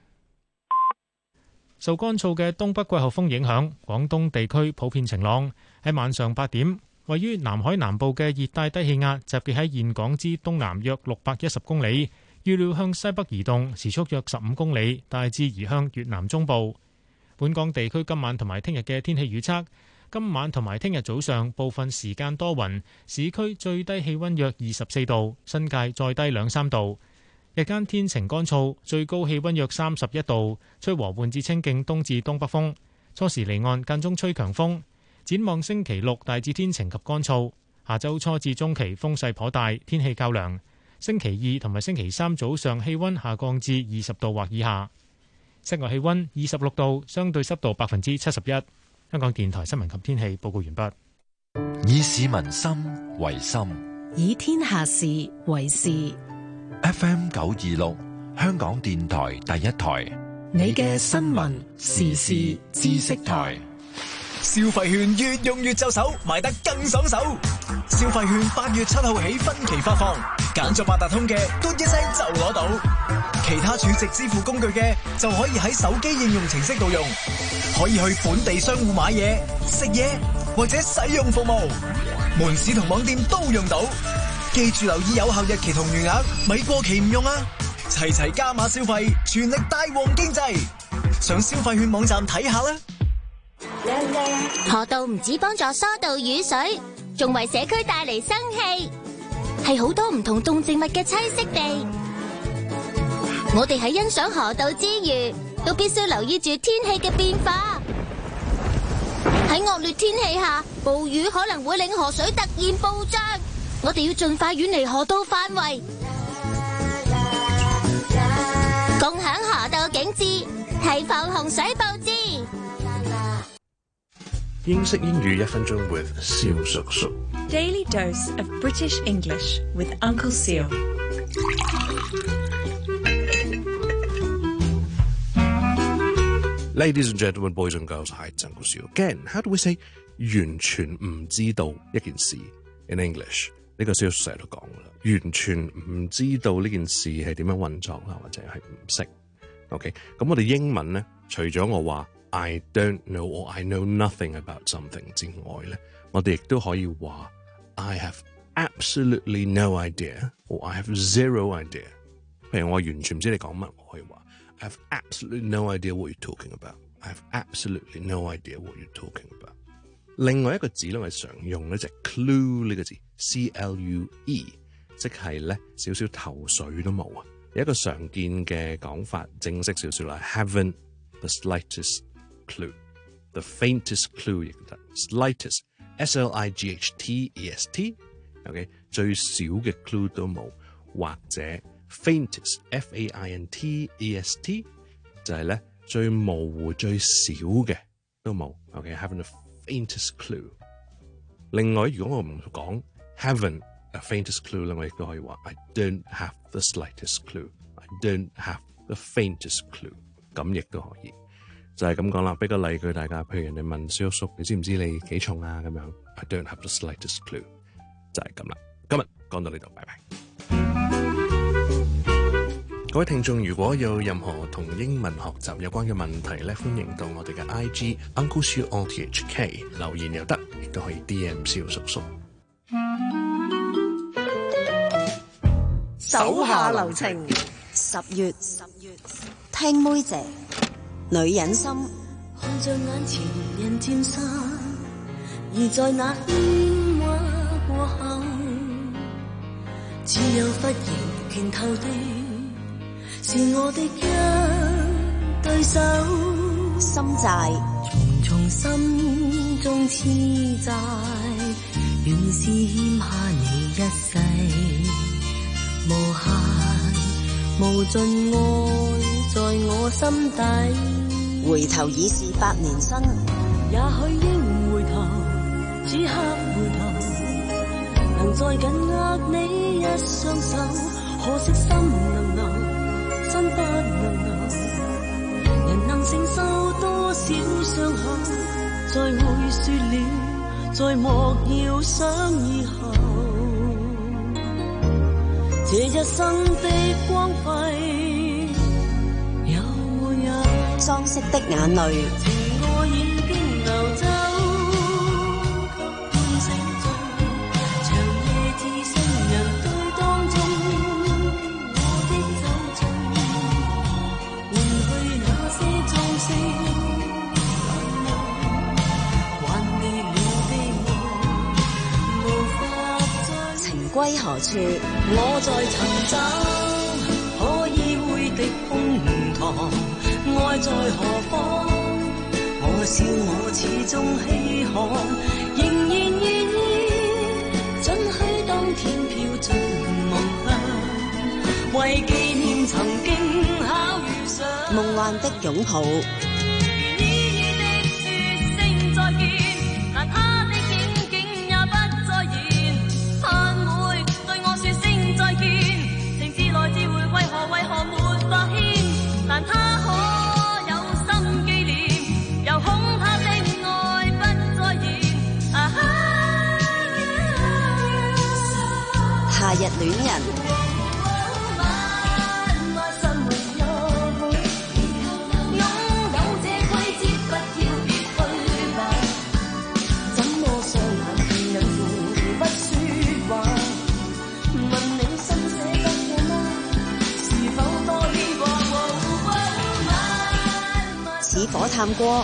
受乾燥嘅東北季候風影響，廣東地區普遍晴朗。喺晚上八點，位於南海南部嘅熱帶低氣壓集結喺現港之東南約六百一十公里，預料向西北移動，時速約十五公里，大致移向越南中部。本港地區今晚同埋聽日嘅天氣預測：今晚同埋聽日早上部分時間多雲，市區最低氣溫約二十四度，新界再低兩三度。日間天晴乾燥，最高氣溫約三十一度，吹和緩至清勁東至東北風，初時離岸間中吹強風。展望星期六大致天晴及乾燥，下周初至中期風勢頗大，天氣較涼。星期二同埋星期三早上氣溫下降至二十度或以下，室外氣溫二十六度，相對濕度百分之七十一。香港電台新聞及天氣報告完畢。 以市民心為心， 以天下事為事。 F M 九二六，香港電台第一台， 你嘅新聞時事知識台。 消費券越用越就手，買得更爽手。消費券八月七號起分期發放，揀咗八達通嘅，嘟一聲就攞到；其他儲值支付工具嘅，就可以喺手機應用程式度用，可以去本地商戶買嘢、食嘢或者使用服務，門市同網店都用到。記住留意有效日期同餘額，咪過期唔用啊！齊齊加碼消費，全力帶旺經濟。上消費券網站睇下啦。 河道唔止幫助疏導雨水，仲為社區帶嚟生氣，係好多唔同動植物嘅棲息地。我哋喺欣賞河道之餘，都必須留意住天氣嘅變化。喺惡劣天氣下，暴雨可能會令河水突然暴漲，我哋要盡快遠離河道範圍，共享河道景致， 係放紅水報紙。 英式英語一分鐘 with 蕭叔叔。 Daily dose of British English with Uncle Seal. Ladies and gentlemen, boys and girls, hi, it's Uncle Seal. Again, how do we say 完全唔知道一件事 in English？ 呢個蕭叔成日都講噶啦，完全唔知道呢件事係點樣運作啦，或者係唔識。OK， 咁我哋英文咧，除咗我話 I don't know or I know nothing about something 之外咧，我哋亦都可以話 I have absolutely no idea or I have zero idea。譬如我完全唔知你講乜，我可以話 I have absolutely no idea what you're talking about. I have absolutely no idea what you're talking about. 另外一個字咧，我哋常用咧就係 clue 呢個字 ，C L U E， 即係咧少少頭緒都冇啊。有一個常見嘅講法，正式少少啦 ，haven't the slightest clue，the faintest clue 亦得 ，slightest S L I G H T E S T，OK， 最少嘅 clue 都冇，或者 faintest F A I N T E S T 就係咧最模糊最少嘅都冇 ，OK，haven't the faintest clue。另外，如果我唔講 haven't a faintest clue 咧，我亦都可以話 I don't have the slightest clue，I don't have the faintest clue， 咁亦都可以。就係咁講啦，俾個例句大家，譬如人哋問蕭叔，你知唔知你幾重啊？咁樣 I don't have the slightest clue， 就係咁啦。今日講到呢度，拜拜。各位聽眾，如果有任何同英文學習有關嘅問題咧，歡迎到我哋嘅 I G Uncle Siu O T H K 留言又得，亦都可以 D M 蕭叔叔。 手下留情，十月十月聽妹姐，女人心。 看着眼前人漸散，而在那喧嘩過後，只有忽然拳頭的是我的一對手。 心債重重心中痴債，原是欠下你一世，無限無盡愛在我心底。 回頭已是百年身， 也許應回頭，此刻回頭，能再緊握你一雙手，可惜心能留，身不能留。人能承受多少傷口，再會說了，再莫要想以後。這一生的光輝有沒有裝飾的眼淚？ 情我已經流走，給半生中長夜至深人堆當中，我的走進換去那些裝飾眼淚，還未了的愛無法再情歸何處？ 我在尋找可以會的胸膛，愛在何方？我笑我始終稀罕，仍然願意准許當天飄進夢鄉，為紀念曾經巧遇上夢幻的擁抱。夏日戀人，似火探戈。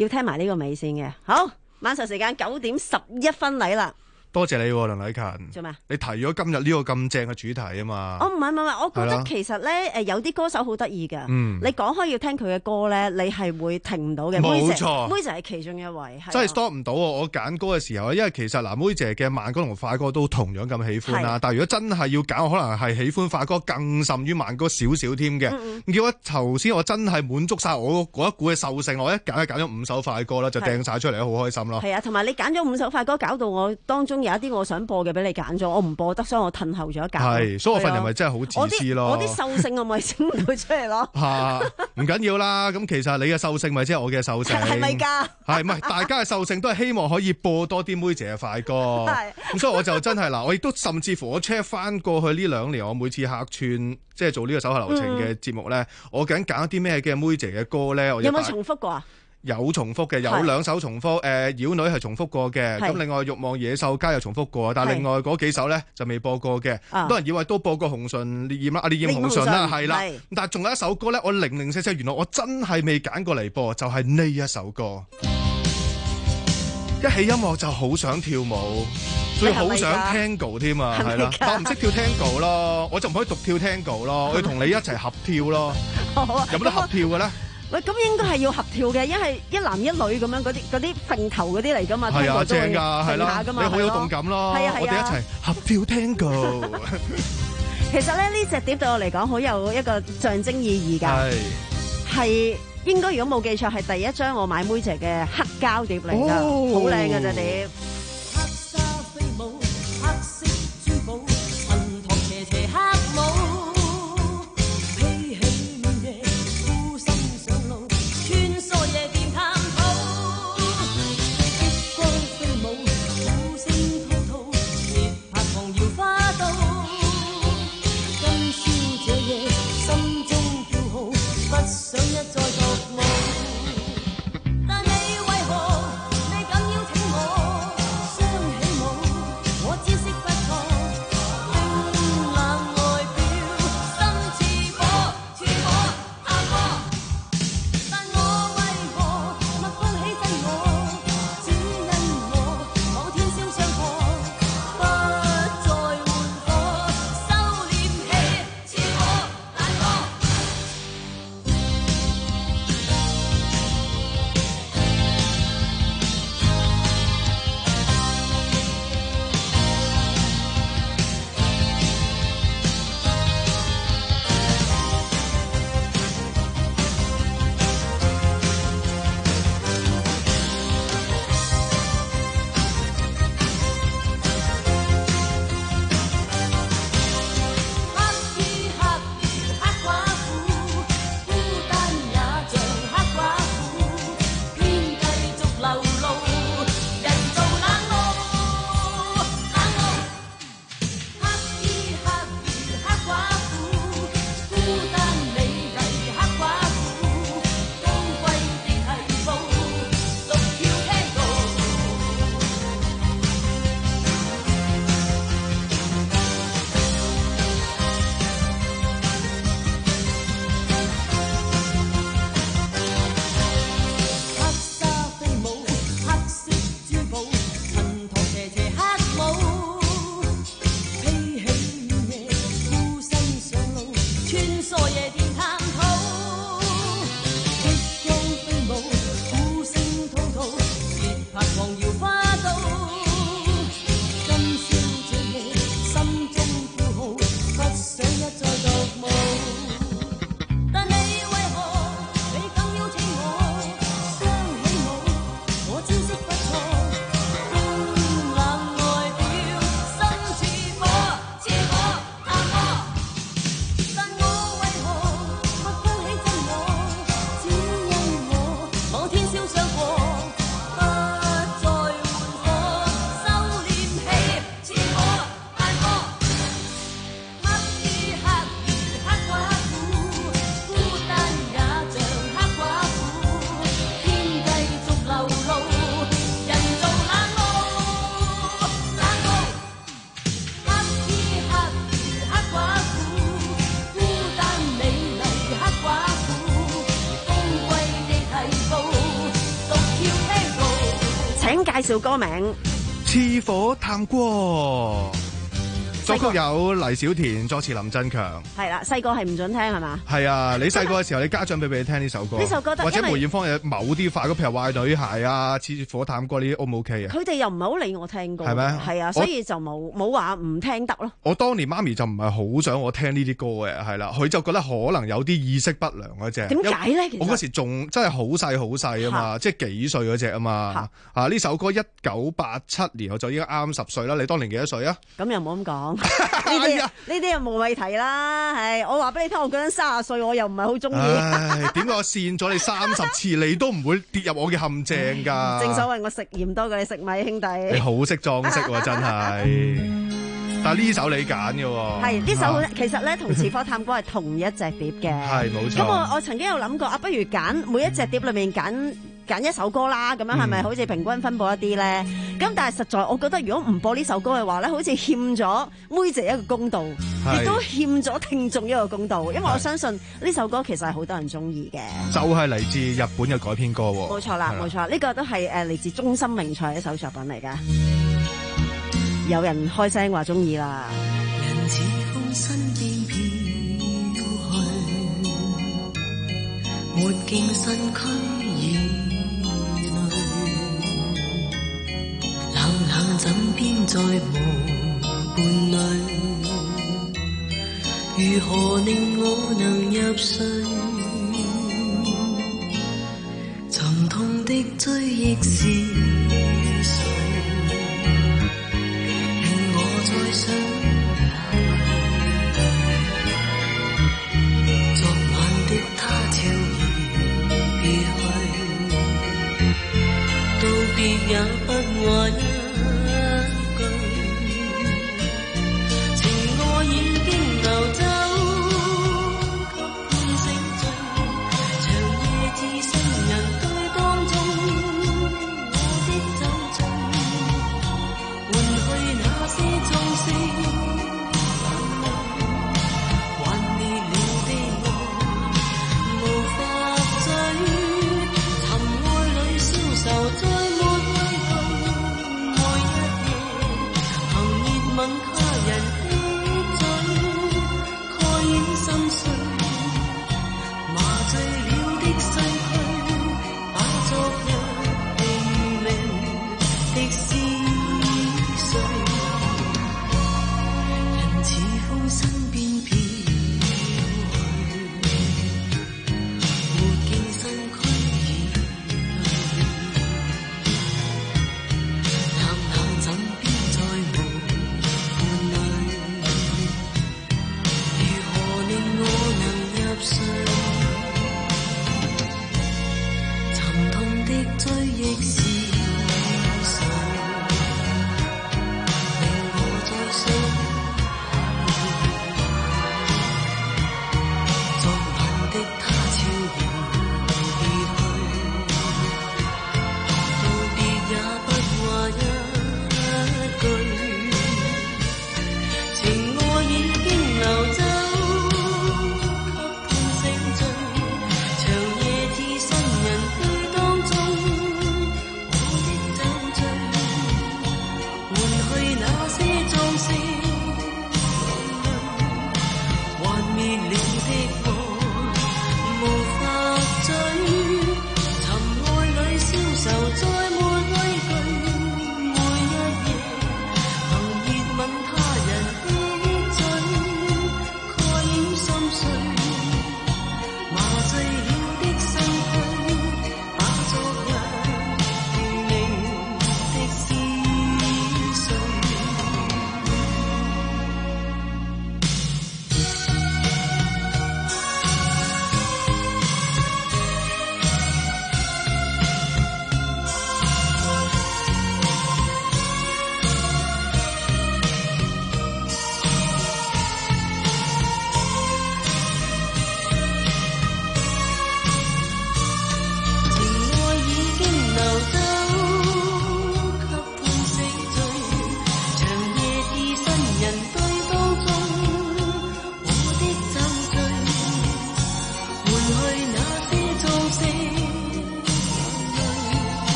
要聽埋呢個尾先嘅。好，晚上時間九點十一分嚟啦。 多謝你，梁禮勤。 做咩？ 你提咗今日呢個咁正嘅主題啊嘛。 哦，唔係唔係，我覺係啦得其實咧，誒有啲歌手好得意㗎。 嗯你講開要聽佢嘅歌咧，你係會停唔到嘅。 冇妹姐錯妹姐係其中一位。係啊真係 stop 唔到喎！我揀歌嘅時候，因為其實嗱，妹姐嘅慢歌同快歌都同樣咁喜歡啦。 係但係如果真係要揀，我可能係喜歡快歌更甚於慢歌少少添嘅。 嗯結果頭先我真係滿足晒我嗰一股嘅獸性，我一揀就揀咗五首快歌啦，就掟晒出嚟，好開心咯。 係啊，同埋你揀咗五首快歌，搞到我當中有一啲我想播嘅俾你揀咗，我唔播得，所以我褪後咗一格。 係，所以我份人係啊咪真係好自私咯。 我啲我啲獸性我咪整唔到出嚟咯。 嚇，唔緊要啦。咁其實你嘅獸性咪即係我嘅獸性， 係咪㗎？ 係唔係？大家嘅獸性都係希望可以播多啲妹姐嘅快歌。 係咁所以我就真係嗱，我亦都甚至乎我 check 翻過去呢兩年，我每次客串即係做呢個手下留情嘅節目咧，我究竟揀啲咩嘅妹姐嘅歌咧？我有冇重複過啊？ 有重複嘅，有係兩首重複。誒、呃，妖女係重複過嘅， 係咁另外欲望野獸街又重複過，但係係另外嗰幾首咧就未播過嘅。 啊好多人以為都播過紅唇烈焰啦，啊烈焰紅唇啦，係啦。但係仲有一首歌咧，我零零舍舍原來我真係未揀過嚟播，就係、是、呢一首歌。一起音樂就好想跳舞，所以好想 Tango 添啊，係啦，但我唔識跳 Tango 咯，我就唔可以獨跳 Tango 咯，我要同你一齊合跳咯。有冇得合跳嘅咧？ 喂，咁應該係要合跳嘅，因為一男一女咁樣嗰啲嗰啲揈頭嗰啲嚟㗎嘛。 係啊， Tango 都會正㗎，係啦， 揈下㗎嘛你好有動感咯。 係啊係啊我哋一齊合跳 Tango。 其實咧呢隻碟對我嚟講好有一個象徵意義㗎， 係係應該如果冇記錯係第一張我買妹姐嘅黑膠碟嚟㗎， 哦好靚㗎隻碟。 黑沙飛舞，黑色珠寶，銀堂斜斜黑舞，披起暖夜，孤身上路，穿梭夜店探討。激光飛舞，鼓聲滔滔，節拍狂搖花刀。今宵這夜，心中叫號，不想一再獨舞。但你為何你敢邀請我？ 紹歌名 《似火探戈》。作曲有黎小田，作詞林振強。 係啦，細個係唔准聽係嘛？ 係啊，你細個嘅時候，你家長俾俾你聽呢首歌。 呢首歌得， 或者梅艷芳有某啲快歌，譬如壞女孩啊、似火探戈呢啲 O 唔 OK 啊？ 佢哋又唔係好理我聽歌， 係咩？ 係啊，所以就冇冇話唔聽得咯。 我當年媽咪就唔係好想我聽呢啲歌嘅，係啦，佢就覺得可能有啲意識不良嗰隻。 點解咧？其實我嗰時仲真係好細好細啊嘛，即係幾歲嗰隻啊嘛。啊呢首歌一九八七年我就已經啱十歲啦。你當年幾多歲啊？ 咁又冇咁講。呢啲又無謂提啦，係我話俾你聽，我嗰陣三十歲，我又唔係好中意。 唉，點解我扇咗你三十次，你都唔會跌入我嘅陷阱㗎？ 正所謂我食鹽多過你食米，兄弟。 你好識裝飾喎，真係。但係呢首你揀嘅喎。係呢首其實咧同《似火探戈》係同一隻碟嘅。 係冇錯。 咁我我曾經有諗過啊，不如揀每一隻碟裏面揀揀一首歌啦，咁樣係咪好似平均分佈一啲咧？咁但係實在我覺得，如果唔播呢首歌嘅話咧，好似欠咗妹姐一個公道，亦都欠咗聽眾一個公道，因為我相信呢首歌其實係好多人中意嘅。 就係嚟自日本嘅改編歌喎。 冇錯啦，冇錯，呢個都係誒嚟自中森明菜一首作品嚟㗎。有人開聲話中意啦。 人似風身邊飄去，沒見身軀已累，冷冷枕邊再無伴侶，如何令我能入睡？沉痛的追憶是誰？再想昨晚的他悄然別去，道別也不話一句，情愛已經流走，給半醒醉，長夜自性人堆當中，我的酒醉換去那些鐘聲。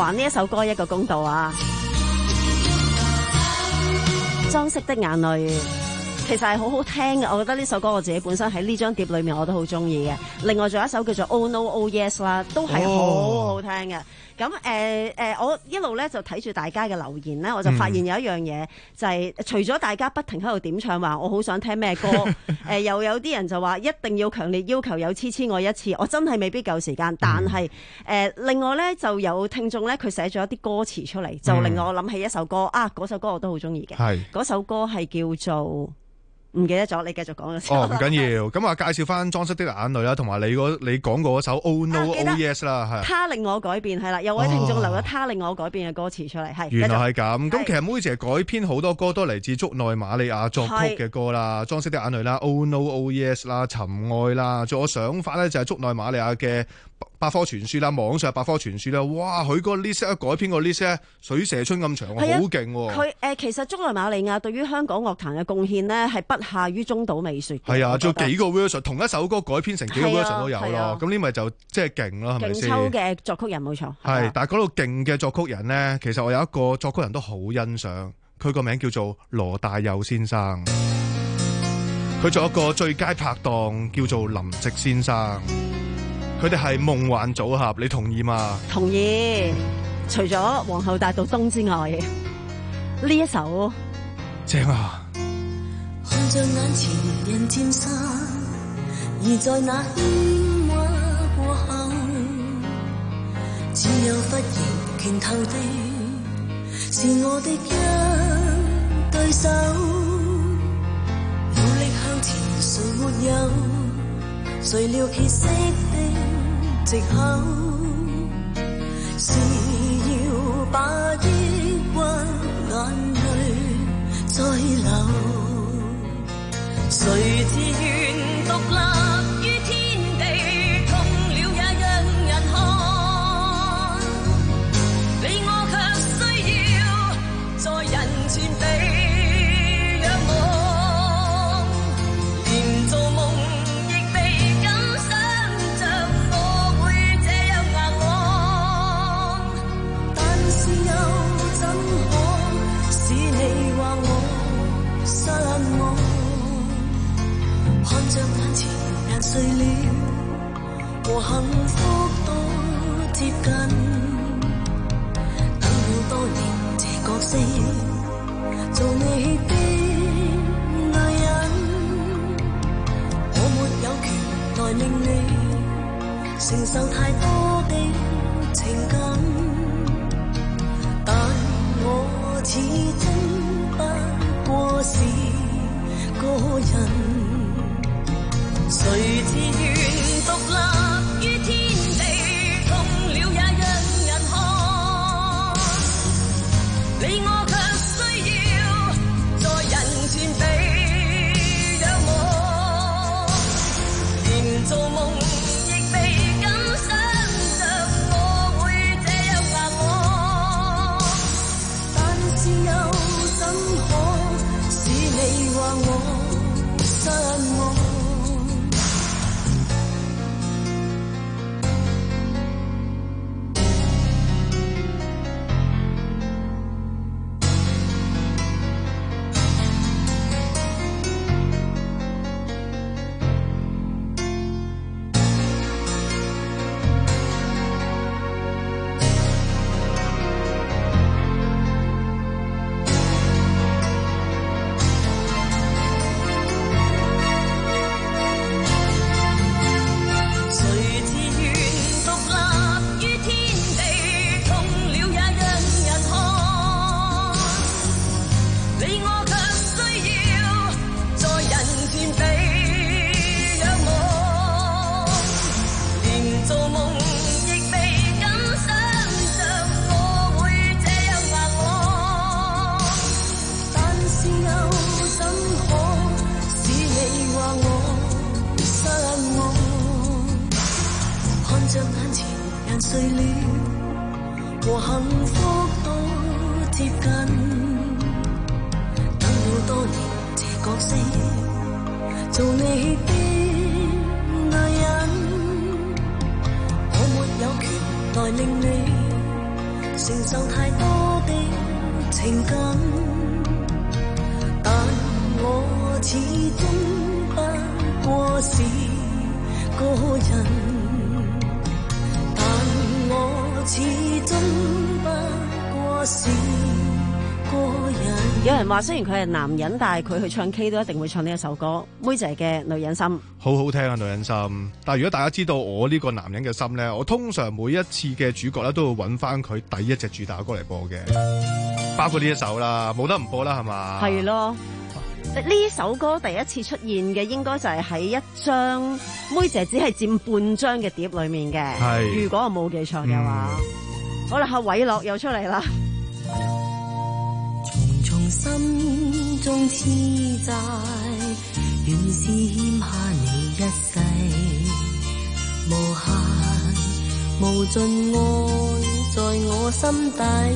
還呢一首歌一個公道啊！裝飾的眼淚其實係好好聽嘅，我覺得呢首歌我自己本身喺呢張碟裏面我都好中意嘅。另外仲有一首叫做 Oh No Oh Yes 啦，都係好好聽嘅。咁誒誒，我一路咧就睇住大家嘅留言咧，我就發現有一樣嘢、嗯、就係、是、除咗大家不停喺度點唱話，我好想聽咩歌，誒、呃、又有啲人就話一定要強烈要求有痴痴愛一次，我真係未必夠時間，但係誒、呃、另外咧就有聽眾咧佢寫咗一啲歌詞出嚟，就令我諗起一首歌啊，嗰首歌我都好中意嘅，係嗰首歌係叫做。唔記得咗，你繼續講嘅時候。哦，唔緊要。咁啊，介紹翻裝飾的眼淚啦，同埋你嗰你講過嗰首 Oh No Oh Yes 啦，係。他令我改變係啦，有位聽眾留咗他令我改變嘅歌詞出嚟，係。 原來係咁。咁其實妹姐改編好多歌都嚟自竹內瑪利亞作曲嘅歌啦，裝飾的眼淚啦 ，Oh No Oh Yes 啦，尋愛啦，仲有想法咧就係竹內瑪利亞嘅百科全書啦，網上百科全書啦，哇！佢個 list 改編個 list 咧，水蛇春咁長，好勁喎。 佢誒其實竹內瑪利亞對於香港樂壇嘅貢獻呢，係不下於中島美雪。 係啊，仲有幾個 version， 同一首歌改編成幾個 version 都有咯。咁呢咪就即係勁咯，係咪先？勁抽嘅作曲人冇錯。係，但係講到勁嘅作曲人呢，其實我有一個作曲人都好欣賞，佢個名叫做羅大佑先生。佢仲有一個最佳拍檔叫做林夕先生。佢哋係夢幻組合，你同意嗎？ 同意。除咗皇后大道東之外，呢一首正啊！ 看着眼前人漸散，而在那喧嘩過後，只有忽然拳頭的是我的一對手，努力向前誰沒有？誰料歇息的藉口是要把抑鬱眼淚再流，誰自願獨立於天地，痛了也讓人看，你我卻需要在人前被仰望，連做夢看着眼前人睡了，和幸福多接近，等了多年這角色，做你的女人，我沒有權來令你承受太多的情感，但我始終不過是個人。誰自願獨立於天地，痛了也讓人看，你我卻需要在人前被仰望，連做夢亦被感想着我會這樣硬我，但是又怎可使你話我失望？承情感，但我始終不過是個人，但我始終不過是個人。 有人話雖然佢係男人，但係佢去唱 K 都一定會唱呢一首歌，妹仔嘅《女人心》。 好好聽啊，女人心。但係如果大家知道我呢個男人嘅心呢，我通常每一次嘅主角咧都會揾翻佢第一隻主打歌嚟播嘅，包括呢一首啦，冇得唔播啦，係嘛？ 係咯，呢首歌第一次出現嘅應該就係喺一張妹姐只係佔半張嘅碟裏面嘅， 係如果我冇記錯嘅話。嗯、好啦，阿偉樂又出嚟啦。 心中痴債，原是欠下你一世，無限無盡愛在我心底，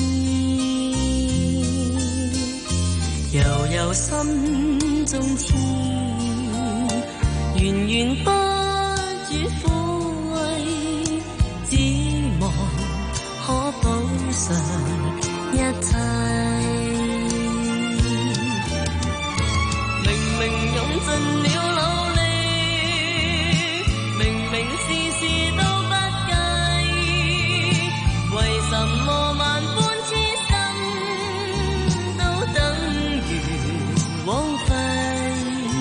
悠悠心中痴，源源不絕撫慰，只望可補償一切。用盡了努力，明明事事都不計，為什麼萬般痴心都等於枉費？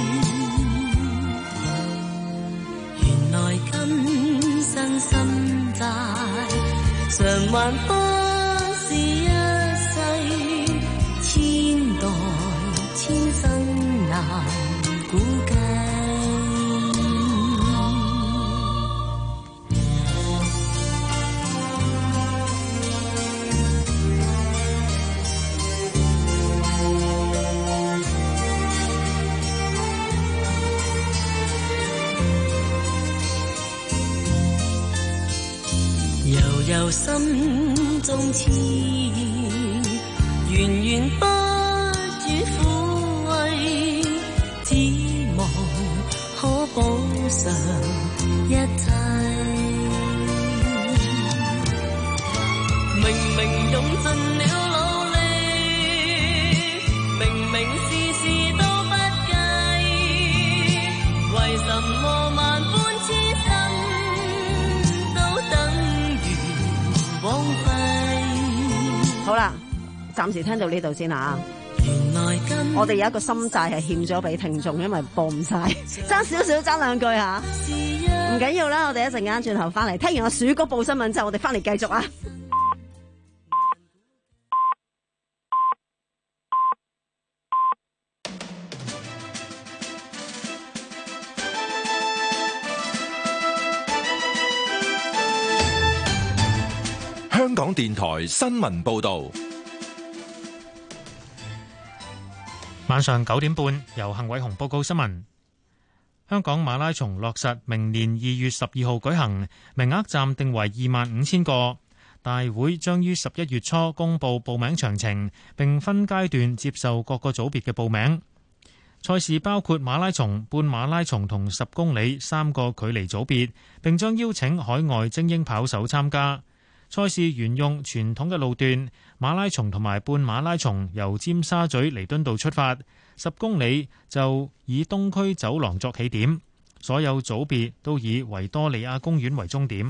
原來今生心債償還不是一世，千代千生難估計。悠悠心中痴，源源不絕撫慰，只望可補償一切。明明用盡了努力，明明事事都不計，為什麼萬般痴心都等於枉費？ 好啦，暫時聽到呢度先啊。我哋有一個心債係欠咗俾聽眾，因為播唔晒，爭少少爭兩句吓，唔緊要啦。我哋一陣間轉頭翻嚟，聽完我鼠哥報新聞之後，我哋翻嚟繼續啊。 香港電台新聞報道。 晚上九點半，由幸偉雄報告新聞。香港馬拉松落實明年二月十二號舉行，名額暫定為二萬五千個。大會將於十一月初公佈報名詳情，並分階段接受各個組別嘅報名。賽事包括馬拉松、半馬拉松同十公里三個距離組別，並將邀請海外精英跑手參加。賽事沿用傳統嘅路段，馬拉松同埋半馬拉松由尖沙咀彌敦道出發，十公里就以東區走廊作起點，所有組別都以維多利亞公園為終點。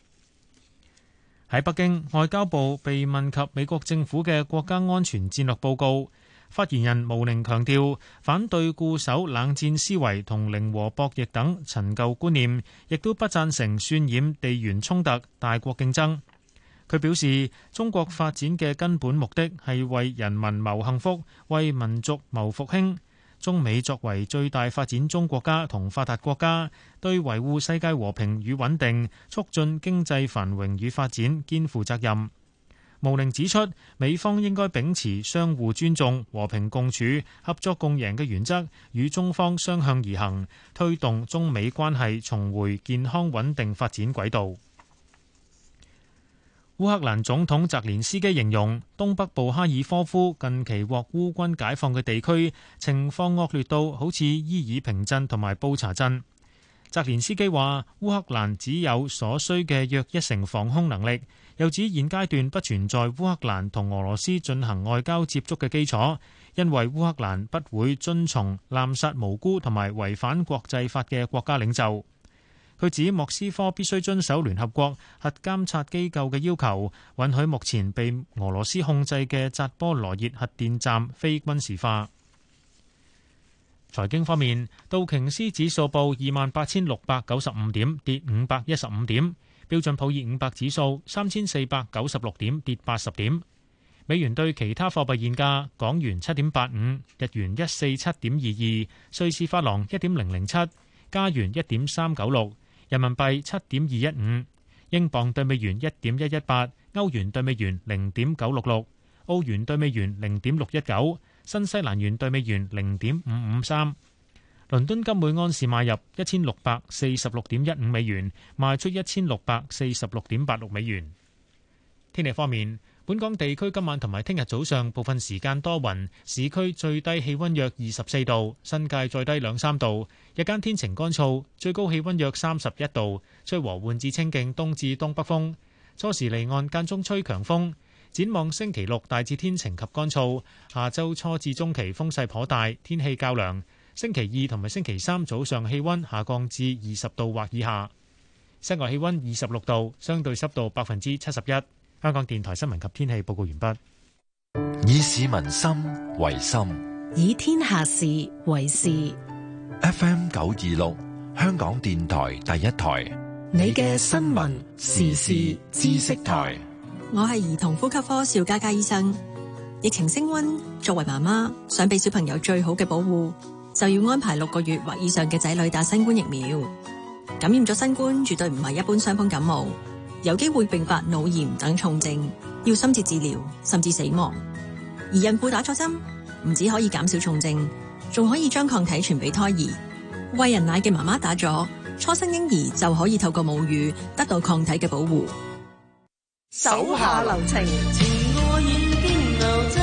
喺北京，外交部被問及美國政府嘅國家安全戰略報告，發言人毛寧強調，反對固守冷戰思維同零和博弈等陳舊觀念，亦都不贊成渲染地緣衝突、大國競爭。佢表示，中國發展嘅根本目的係為人民謀幸福，為民族謀復興。中美作為最大發展中國家同發達國家，對維護世界和平與穩定、促進經濟繁榮與發展肩負責任。毛寧指出，美方應該秉持相互尊重、和平共處、合作共贏嘅原則，與中方相向而行，推動中美關係重回健康穩定發展軌道。烏克蘭總統澤連斯基形容東北部哈爾科夫近期獲烏軍解放嘅地區情況惡劣到好似伊爾平鎮同埋布查鎮。 澤連斯基話：烏克蘭只有所需嘅約一成防空能力，又指現階段不存在烏克蘭同俄羅斯進行外交接觸嘅基礎，因為烏克蘭不會遵從濫殺無辜同埋違反國際法嘅國家領袖。佢指莫斯科必須遵守聯合國核監察機構嘅要求，允許目前被俄羅斯控制嘅扎波羅熱核電站非軍事化。財經方面，道瓊斯指數報二萬八千六百九十五點，跌五百一十五點；標準普爾五百指數三千四百九十六點，跌八十點。美元對其他貨幣現價：港元七點八五，日元一四七點二二，瑞士法郎一點零零七，加元一點三九六，人民幣七點二一五，英鎊對美元一點一一八，歐元對美元零點九六六，澳元對美元零點六一九。新西蘭元對美元零點五五三，倫敦金每安士買入一千六百四十六點一五美元，賣出一千六百四十六點八六美元。天氣方面，本港地區今晚同埋聽日早上部分時間多雲，市區最低氣溫約二十四度，新界再低兩三度。日間天晴乾燥，最高氣溫約三十一度，吹和緩至清勁東至東北風，初時離岸間中吹強風。展望星期六大致天晴及乾燥，下周初至中期風勢頗大，天氣較涼。星期二同埋星期三早上氣溫下降至二十度或以下，室外氣溫二十六度，相對濕度百分之七十一。香港電台新聞及天氣報告完畢。 以市民心為心， 以天下事為事。 F M 九二六，香港電台第一台， 你嘅新聞時事知識台。 我係兒童呼吸科邵嘉嘉醫生。疫情升溫，作為媽媽想俾小朋友最好嘅保護，就要安排六個月或以上嘅仔女打新冠疫苗。感染咗新冠絕對唔係一般傷風感冒，有機會併發腦炎等重症，要深切治療甚至死亡。而孕婦打咗針，唔止可以減少重症，仲可以將抗體傳俾胎兒。餵人奶嘅媽媽打咗，初生嬰兒就可以透過母乳得到抗體嘅保護。 手下留情， 情愛已經流走，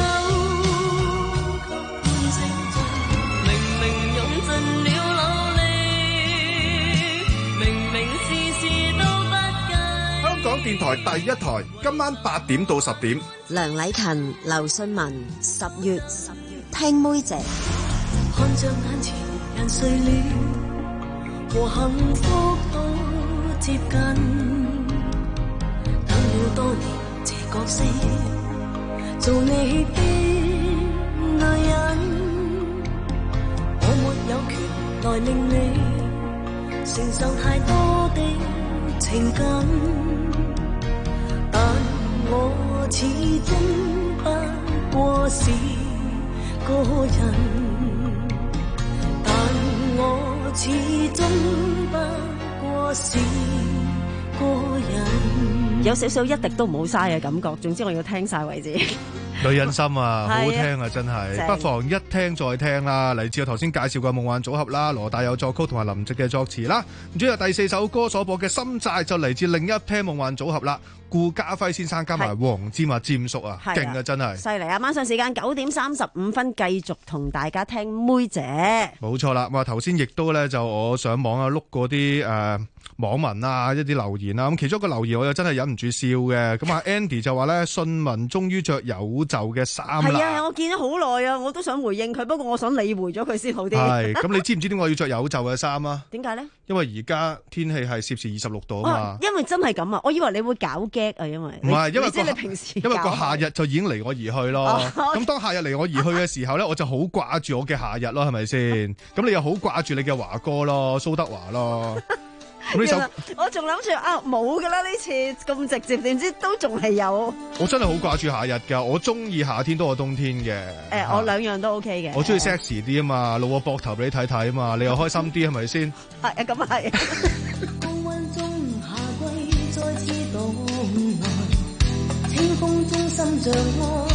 明明用盡了努力，明明事事都不計。 香港電台第一台，今晚八點到十點， 梁禮勤、劉信文，十月十月聽妹姐。 看着眼前人睡了，和幸福都接近。多年這角色，做你的女人，我沒有權來令你承受太多的情感，但我始終不過是個人，但我始終不過是個人。 有少少一滴都唔好嘥嘅感覺，總之我要聽晒為止。 女人心啊，好好聽啊，真正係，不妨一聽再聽啦。嚟自我頭先介紹嘅夢幻組合啦，羅大佑作曲同埋林夕嘅作詞啦。唔知有第四首歌所播嘅《心債》就嚟自另一 pair 夢幻組合啦，顧嘉輝先生加埋黃霑啊，霑叔啊，勁啊，真係犀利啊！晚上時間九點三十五分，繼續同大家聽妹姐。 冇錯啦，咁啊頭先亦都咧就我上網啊碌過啲誒網民啊一啲留言啊，咁其中一個留言我又真係忍唔住笑嘅，咁啊 Andy 就話咧信文終於着有袖嘅衫啦。 係啊，我見咗好耐啊，我都想回應佢，不過我想你回咗佢先好啲。 係，咁你知唔知點解要着有袖嘅衫啊？ 點解咧？ 因為而家天氣係攝氏二十六度啊嘛。 因為真係咁啊，我以為你會搞 gag 啊，因為唔係，因為即係你平時因為個夏日就已經離我而去咯。咁當夏日離我而去嘅時候咧，我就好掛住我嘅夏日咯，係咪先？咁你又好掛住你嘅華哥咯，蘇德華咯。咁呢首我仲諗住啊冇噶啦，呢次咁直接，點知都仲係有。 我真係好掛住夏日噶，我中意夏天多過冬天嘅。 誒，我兩樣都 OK 嘅。 我中意 sexy 啲啊嘛，露個膊頭俾你睇睇啊嘛，你又開心啲係咪先？ 係啊，咁啊係。 高溫中夏季再次到來，清風中心像愛，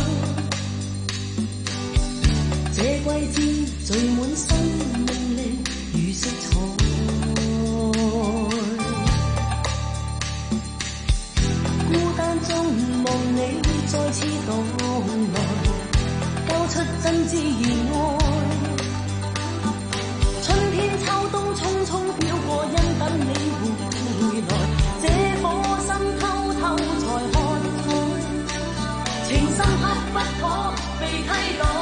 這季節聚滿生命力如色彩。孤單中望你再次到來，交出真摯熱愛。春天秋冬匆匆飄過，因可被替代。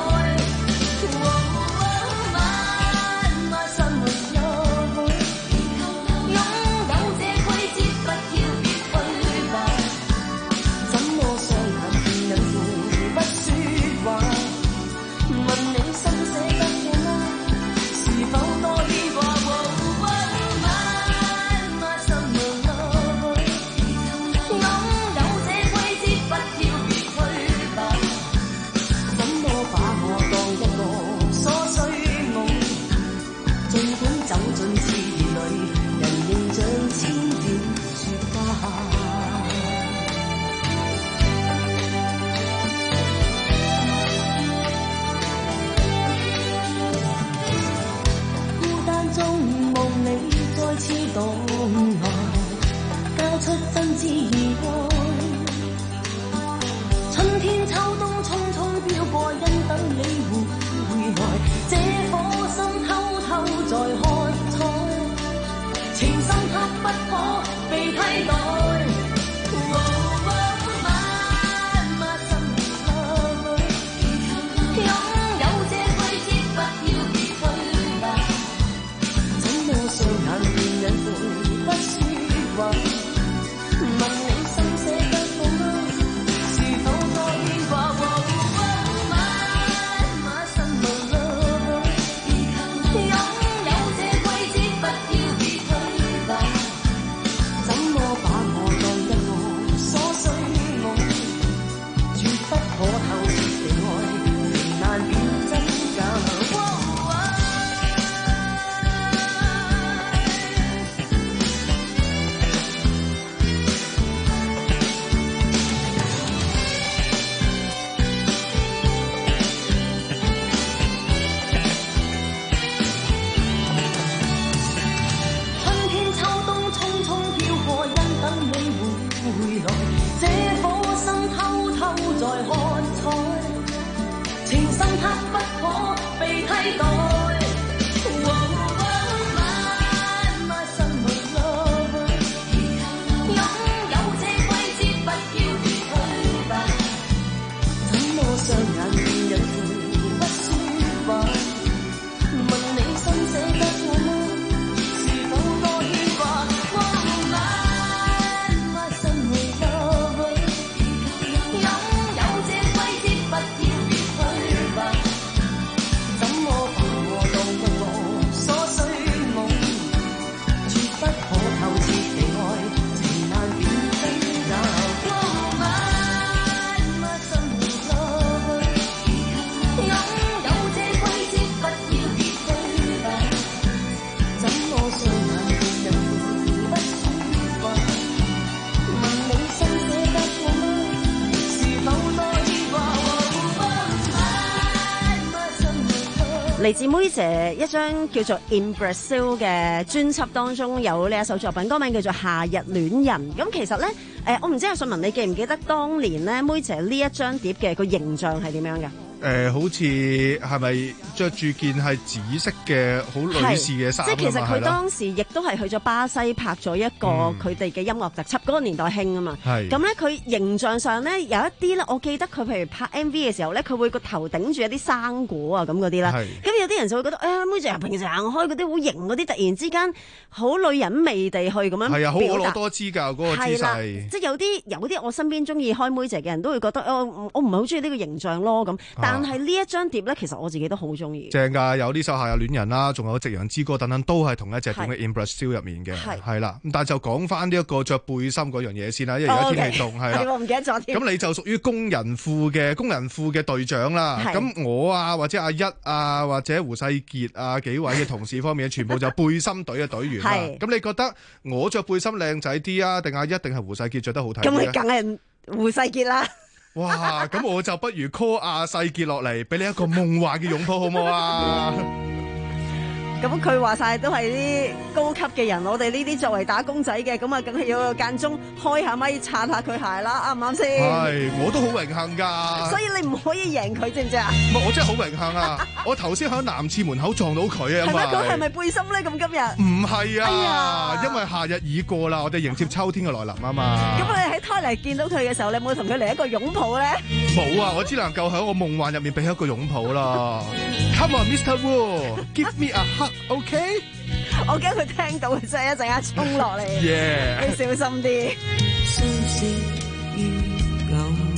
嚟自妹姐一張叫做《In Brazil》嘅專輯當中有呢一首作品，歌名叫做《夏日戀人》。咁其實咧，誒、呃、我唔知阿信文你記唔記得當年咧妹姐呢一張碟嘅個形象係點樣嘅？ 誒、呃，好似係咪着住件係紫色嘅好女士嘅衫啊？ 即係其實佢當時亦都係去咗巴西拍咗一個佢哋嘅音樂特輯，嗰、嗯、個年代興啊嘛。係咁咧，佢形象上咧有一啲咧，我記得佢譬如拍 M V 嘅時候咧，佢會個頭頂住一啲生果啊咁嗰啲啦。咁有啲人就會覺得，誒、哎，妹姐平時行開嗰啲好型嗰啲，突然之間好女人味地去咁樣係啊，好婀娜多姿㗎嗰個姿勢。 即係有啲有啲我身邊中意開妹姐嘅人都會覺得，哦、我唔係好中意呢個形象咯咁。但係呢一張碟咧，其實我自己都好中意。正㗎，有呢首《夏日戀人》啦，仲有《夕陽之歌》等等，都係同一隻碟嘅《In Brazil》入面嘅，係啦。咁但係就講翻呢一個着背心嗰樣嘢先啦，因為而家天氣凍係啦。我唔記得咗添。咁你就屬於工人褲嘅工人褲嘅隊長啦。咁我啊，或者阿一啊，或者胡世傑啊幾位嘅同事方面，全部就背心隊嘅隊員啦。咁你覺得我着背心靚仔啲啊，定阿一定係胡世傑着得好睇啲咧？咁你梗係胡世傑啦。哇！咁我就不如 call 阿世傑落嚟，俾你一個夢幻嘅擁抱，好唔好啊？ 咁佢話晒都係啲高級嘅人，我哋呢啲作為打工仔嘅，咁啊，梗係要間中開下咪撐下佢鞋啦，啱唔啱先？ 係，我都好榮幸㗎。 所以你唔可以贏佢，知唔知啊？ 唔係，我真係好榮幸啊！我頭先喺男廁門口撞到佢啊， 係咪佢係咪背心咧？咁今日唔係啊， 哎呀， 因為夏日已過啦，我哋迎接秋天嘅來臨啊嘛。 咁你喺胎嚟見到佢嘅時候，你有冇同佢嚟一個擁抱咧？ 冇啊，我只能夠喺我夢幻入面俾一個擁抱啦。Come on, Mister Wu, give me a hug, OK？ 我驚佢聽到，真係一陣間衝落嚟， Yeah. 你小心啲。 相識於偶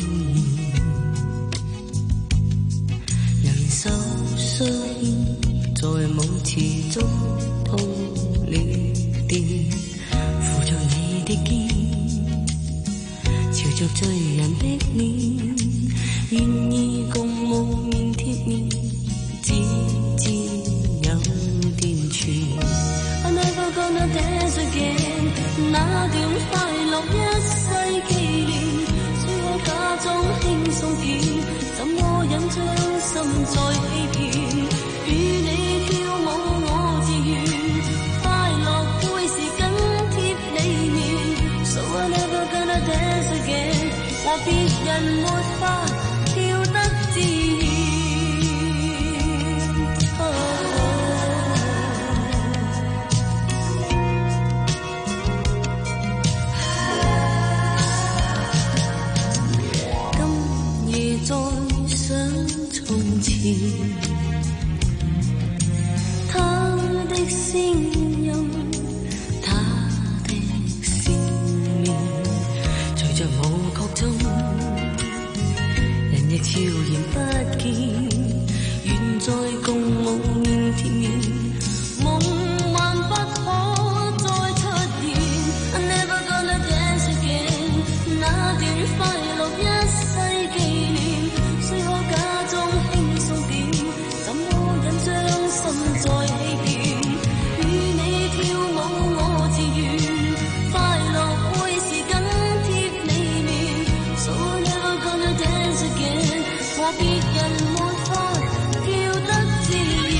然，人手相牽，在舞池中鋪了電，扶着你的肩，朝着醉人的臉，願意共夢面貼面，只知有點喘。I never gonna dance again， 那段快樂一世紀念，雖可假裝輕鬆點，怎麼忍將心再欺騙？與你跳舞我自願，快樂會是緊貼你面。So I never gonna dance again， 和別人沒法跳得自然。再想從前，他的聲音，他的笑面，隨着舞曲中，人亦悄然不見，願再共舞面貼面，夢幻不可再出現。I never gonna dance again， 那段快樂一世紀念。雖可假裝輕鬆點，怎麼忍將心再欺騙？與你跳舞我自願，快樂會是緊貼你面。So I never gonna dance again， 和別人沒法跳得自然。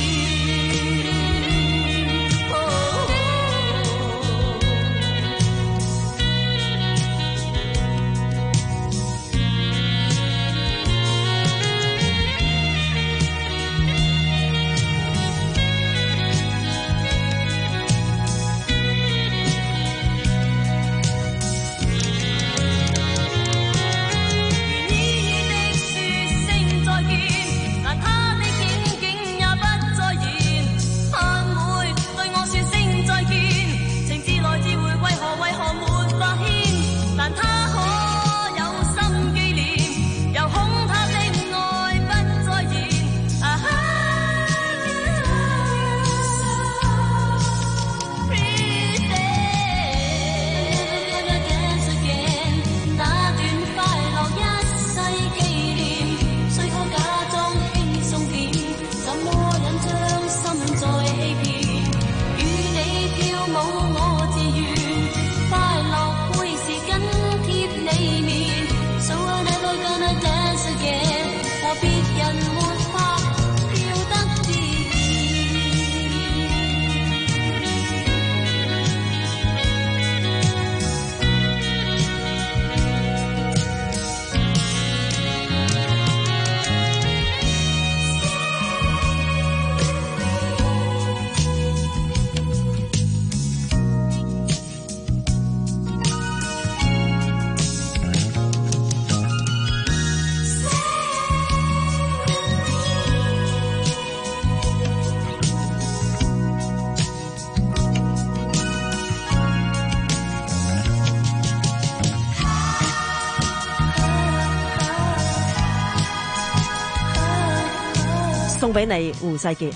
送俾你胡世傑，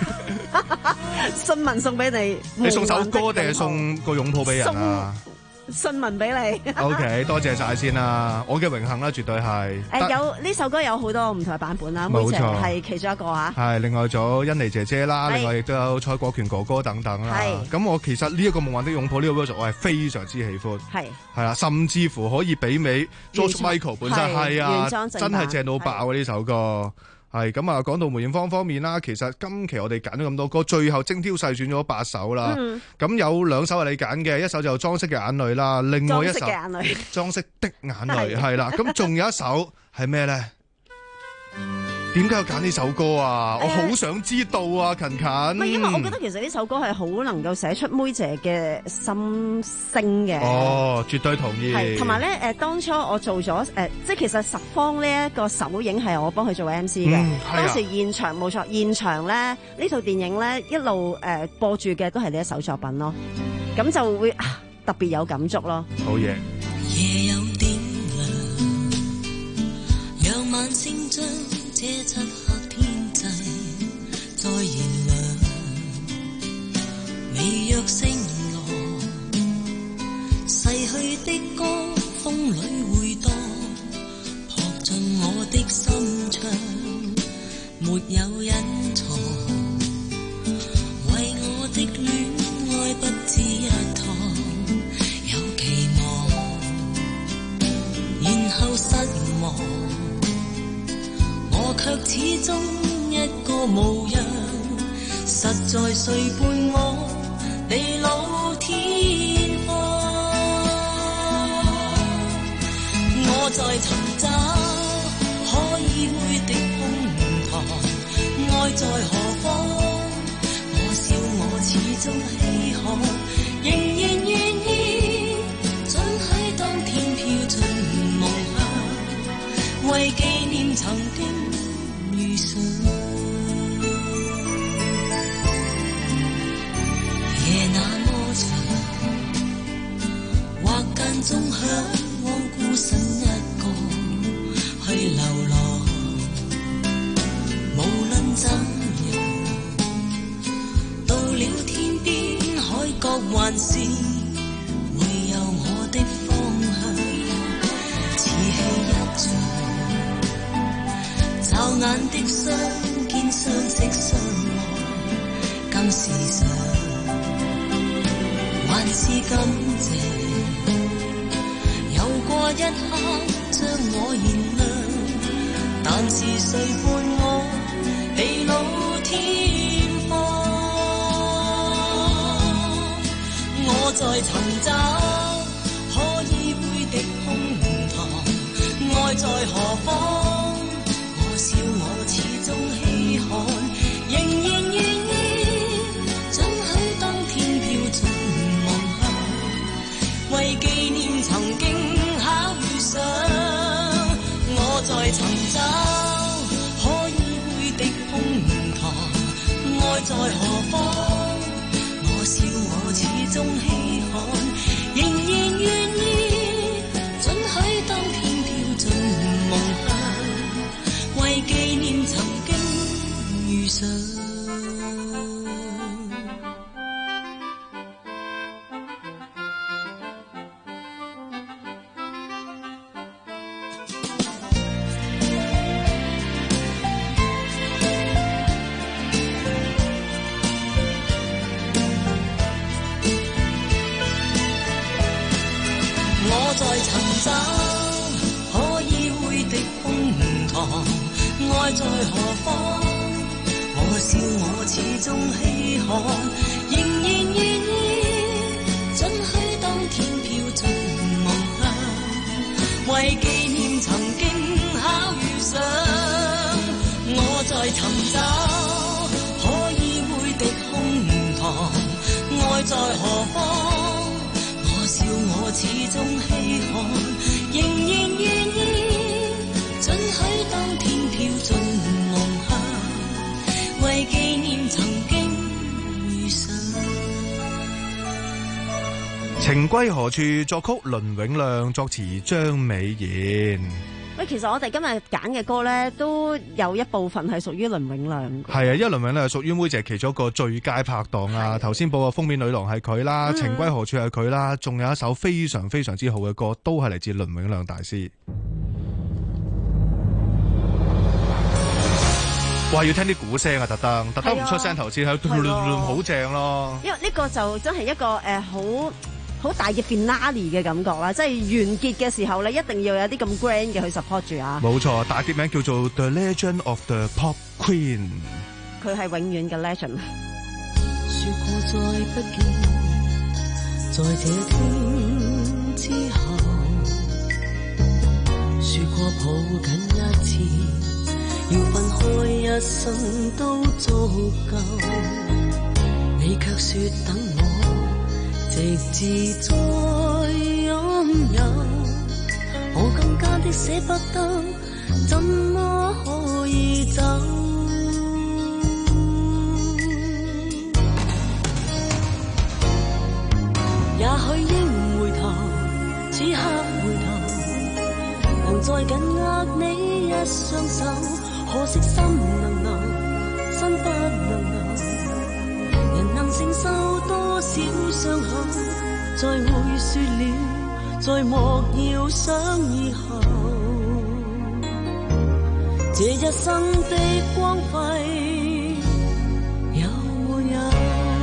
信文送俾你。 你送首歌定係送個擁抱俾人啊？ 信文俾你。 OK， 多謝晒先啦，我嘅榮幸啦，絕對係。 誒有呢首歌有好多唔同嘅版本啦， 冇錯， 妹姐係其中一個嚇。 係另外咗欣妮姐姐啦，另外亦都有蔡國權哥哥等等啦。咁我其實呢一個夢幻的擁抱呢個 version 我係非常之喜歡。係係啦，甚至乎可以媲美 George Michael 本身係啊，真係正到爆啊呢首歌。 係咁啊，講到梅艷芳方面啦，其實今期我哋揀咗咁多歌，最後精挑細選咗八首啦。咁、嗯、有兩首係你揀嘅，一首就裝飾嘅眼淚啦，另外一首裝飾嘅眼淚，裝飾的眼淚係啦。咁仲有一首係咩咧？點解要揀呢首歌啊？我好想知道啊，勤勤。唔係，因為我覺得其實呢首歌係好能夠寫出妹姐嘅心聲嘅。哦，絕對同意。係，同埋咧，誒，當初我做咗誒、呃，即係其實十方呢一個首映係我幫佢做 M C 嘅。嗯，係啊。當時現場冇錯，現場咧呢套電影咧一路誒、呃、播住嘅都係呢一首作品咯。咁就會、啊、特別有感觸咯。好嘢。夜有點亮，讓晚星將這漆黑天際再燃亮，微弱星羅，逝去的歌風裏回盪，撲進我的心腸，沒有隱藏，為我的戀愛不止一趟，有期望，然後失望。我卻始終一個模樣，實在誰伴我地老天荒？我在尋找可以會的胸膛，愛在何方？我笑我始終稀罕，仍然願意准許當天飄進夢鄉，為紀念曾經遇上。夜那麼長，或間中向往孤身一個去流浪，無論怎樣，到了天邊海角還是會有我的方向，似戲一場，驟眼的相見相識相愛，更時常，還是感謝，有過一刻將我燃亮，但是誰伴我地老天荒？我在尋找可以會的胸膛，愛在何方？我笑我始終稀罕，仍然願意准許當天飄進夢鄉，為紀念曾經巧遇上。我在尋找可以會的胸膛，愛在何方？我笑我始終稀罕，仍然願意准許當天飄進夢鄉，為紀念曾經遇上。我在尋找可以會的胸膛，愛在何方？我笑我始終稀罕，仍然願意准許當天飄進夢鄉，為紀念曾經巧遇上。我在尋找可以會的胸膛，愛在何方？我笑我始終稀罕，仍然願意准許當天飄進夢鄉，為紀念曾經遇上。 情歸何處？作曲倫永亮，作詞張美賢。 喂，其實我哋今日揀嘅歌咧，都有一部分係屬於倫永亮。 係啊，因為倫永亮係屬於妹姐其中一個最佳拍檔啊。頭先播嘅封面女郎係佢啦，嗯、情歸何處係佢啦，仲有一首非常非常之好嘅歌，都係嚟自倫永亮大師。哇！要聽啲鼓聲啊，特登特登唔出聲頭先，係好正咯。 因為呢個就真係一個誒好。 好大嘅 finale 嘅感覺啦，即係完結嘅時候咧，一定要有啲咁 grand 嘅去 support 住啊！ 冇錯，大碟名叫做 The Legend of the Pop Queen， 佢係永遠嘅 legend。 說過再不見，在這天之後，說過抱緊一次，要分開一生都足夠，你卻說等我直至再擁有，我更加的捨不得，怎麼可以走？也許應回頭，此刻回頭，能再緊握你一雙手，可惜心能留，身不能留。人能承受多少傷口，再會說了，再莫要想以後。這一生的光輝有沒有？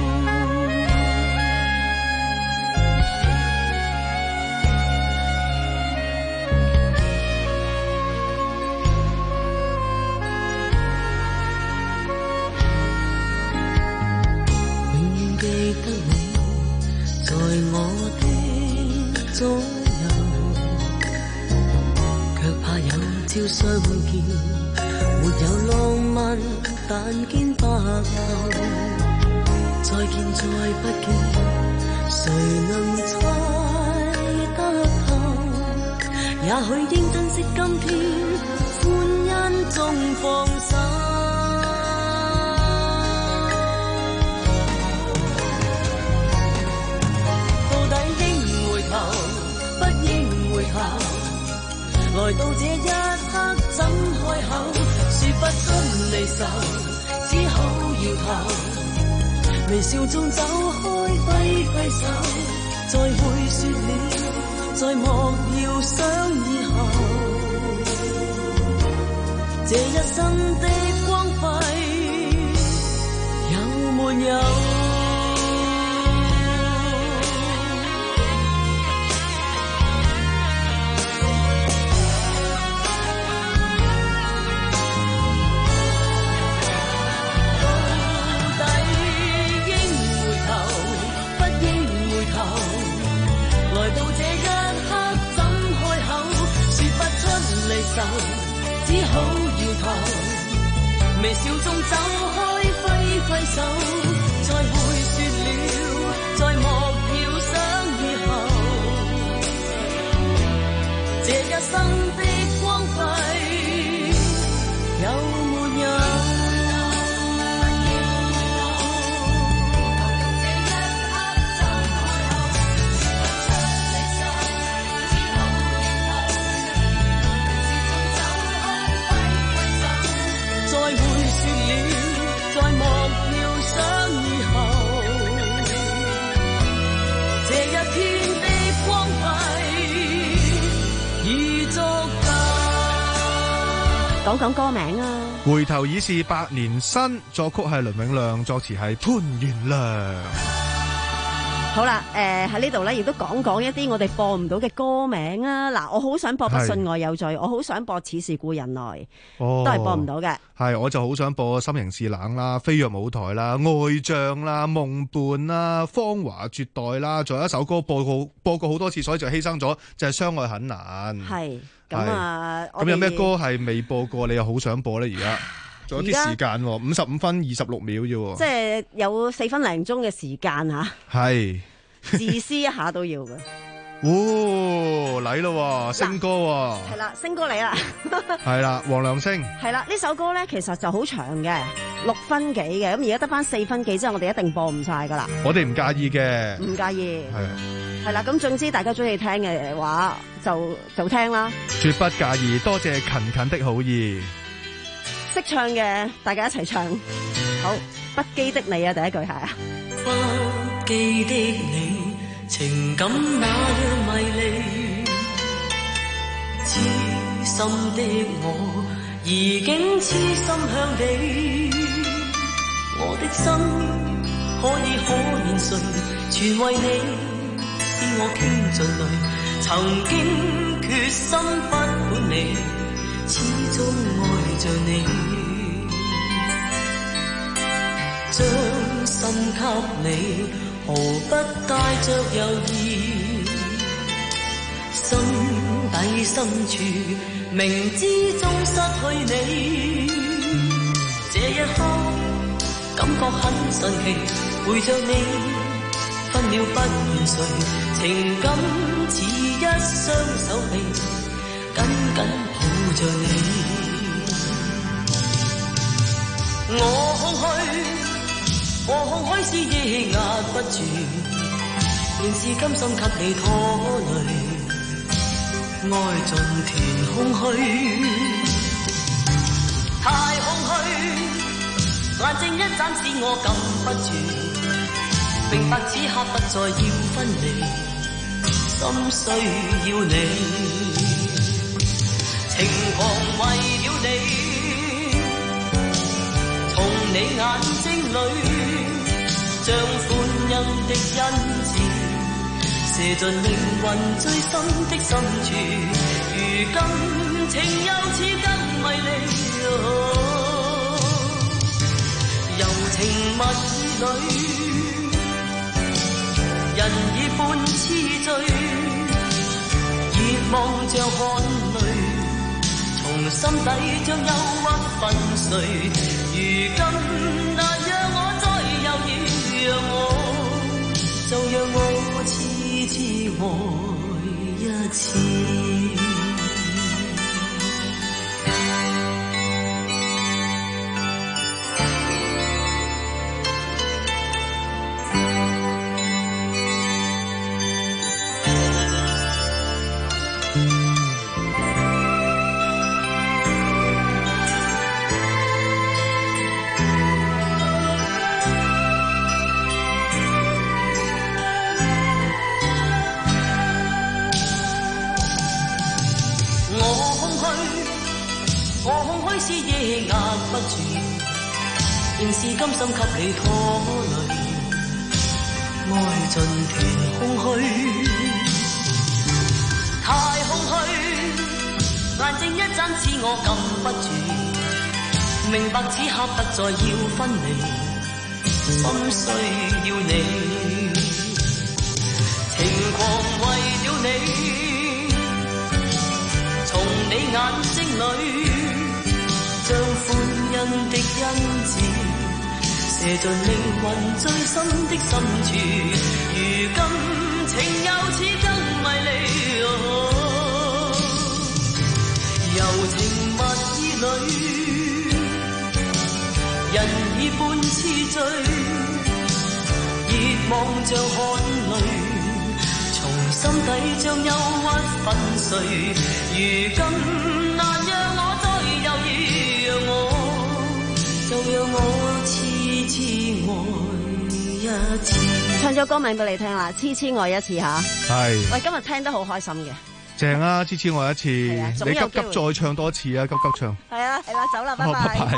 左右，卻怕有朝相見，沒有浪漫，但見白頭。再見再不見，誰能猜得透？也許應珍惜今天，歡欣中放手。來到這一刻怎開口，說不出離愁，只好搖頭，微笑中走開揮揮手，再會說了，再莫要想以後，這一生的光輝有沒有？只好搖頭，微笑中走開揮揮手，再會說了，再莫要想以後，這一生的光輝有沒有？ 講講歌名啊！ 回頭已是百年身，作曲係倫永亮，作詞係潘源良。 好啦，誒喺呢度咧，亦都講講一啲我哋播唔到嘅歌名啊！嗱，我好想播《不信愛有罪》，我好想播《似是故人來》， 哦， 都係播唔到嘅。 係，我就好想播《心形似冷》啦，《飛躍舞台》啦，《愛將》啦，《夢伴》啦，《芳華絕代》啦，仲有一首歌播過播過好多次，所以就犧牲咗，就係《相愛很難》。係。咁啊，咁有咩歌係未播過？你又好想播咧？而家仲有啲時間，五十五分二十六秒啫。即係有四分零鐘嘅時間吓。係自私一下都要嘅。 哦，嚟咯，星歌係啦，星歌嚟啦。 係啦，黃良星係啦。呢首歌咧，其實就好長嘅，六分幾嘅。咁而家得翻四分幾，之後我哋一定播唔晒噶啦。 我哋唔介意嘅， 唔介意。 係。 係啦，咁總之大家中意聽嘅話就就聽啦， 絕不介意。多謝勤勤的好意， 識唱嘅大家一齊唱。好，不羈的你啊，第一句係啊， 不羈的你，情感那樣迷離，痴心的我已經痴心向你，我的心可以可憐誰，全為你。 我傾盡淚，曾經決心不管你，始終愛着你，將心給你，毫不帶着猶豫，心底深處明知終失去你，這一刻感覺很神奇，陪着你分秒不願睡，情感似一雙手臂緊緊抱着你，我空虛我空虛是抑壓不住，仍是甘心給你拖累，愛盡填空虛，太空虛，眼睛一眨使我禁不住，明白此刻不再要分離，心需要你，情狂為了你，從你眼睛裏像歡欣的恩賜，射進靈魂最深的深處，如今情又似更迷離，柔情蜜意裏人已半痴醉，熱望着汗淚，從心底將憂鬱粉碎，如今難讓我再猶豫，讓我就讓我痴痴愛一次。仍是甘心給你拖累，愛盡填空虛，太空虛，眼睛一眨使我禁不住，明白此刻不再要分離，心需要你，情狂為了你，從你眼睛裏將歡欣的恩賜射進靈魂最深的深處，如今情又似更迷離，柔情蜜意裏人已半痴醉，熱望着汗淚，從心底將憂鬱粉碎，如今難讓我再猶豫，讓我就讓我痴痴愛一次。 唱咗歌名俾你聽啦，痴痴愛一次吓。 係。 喂，今日聽得好開心嘅。 正啊，痴痴愛一次。 你急急再唱多次啊，急急唱。 係啊，係啦，走啦，拜拜。 拜拜。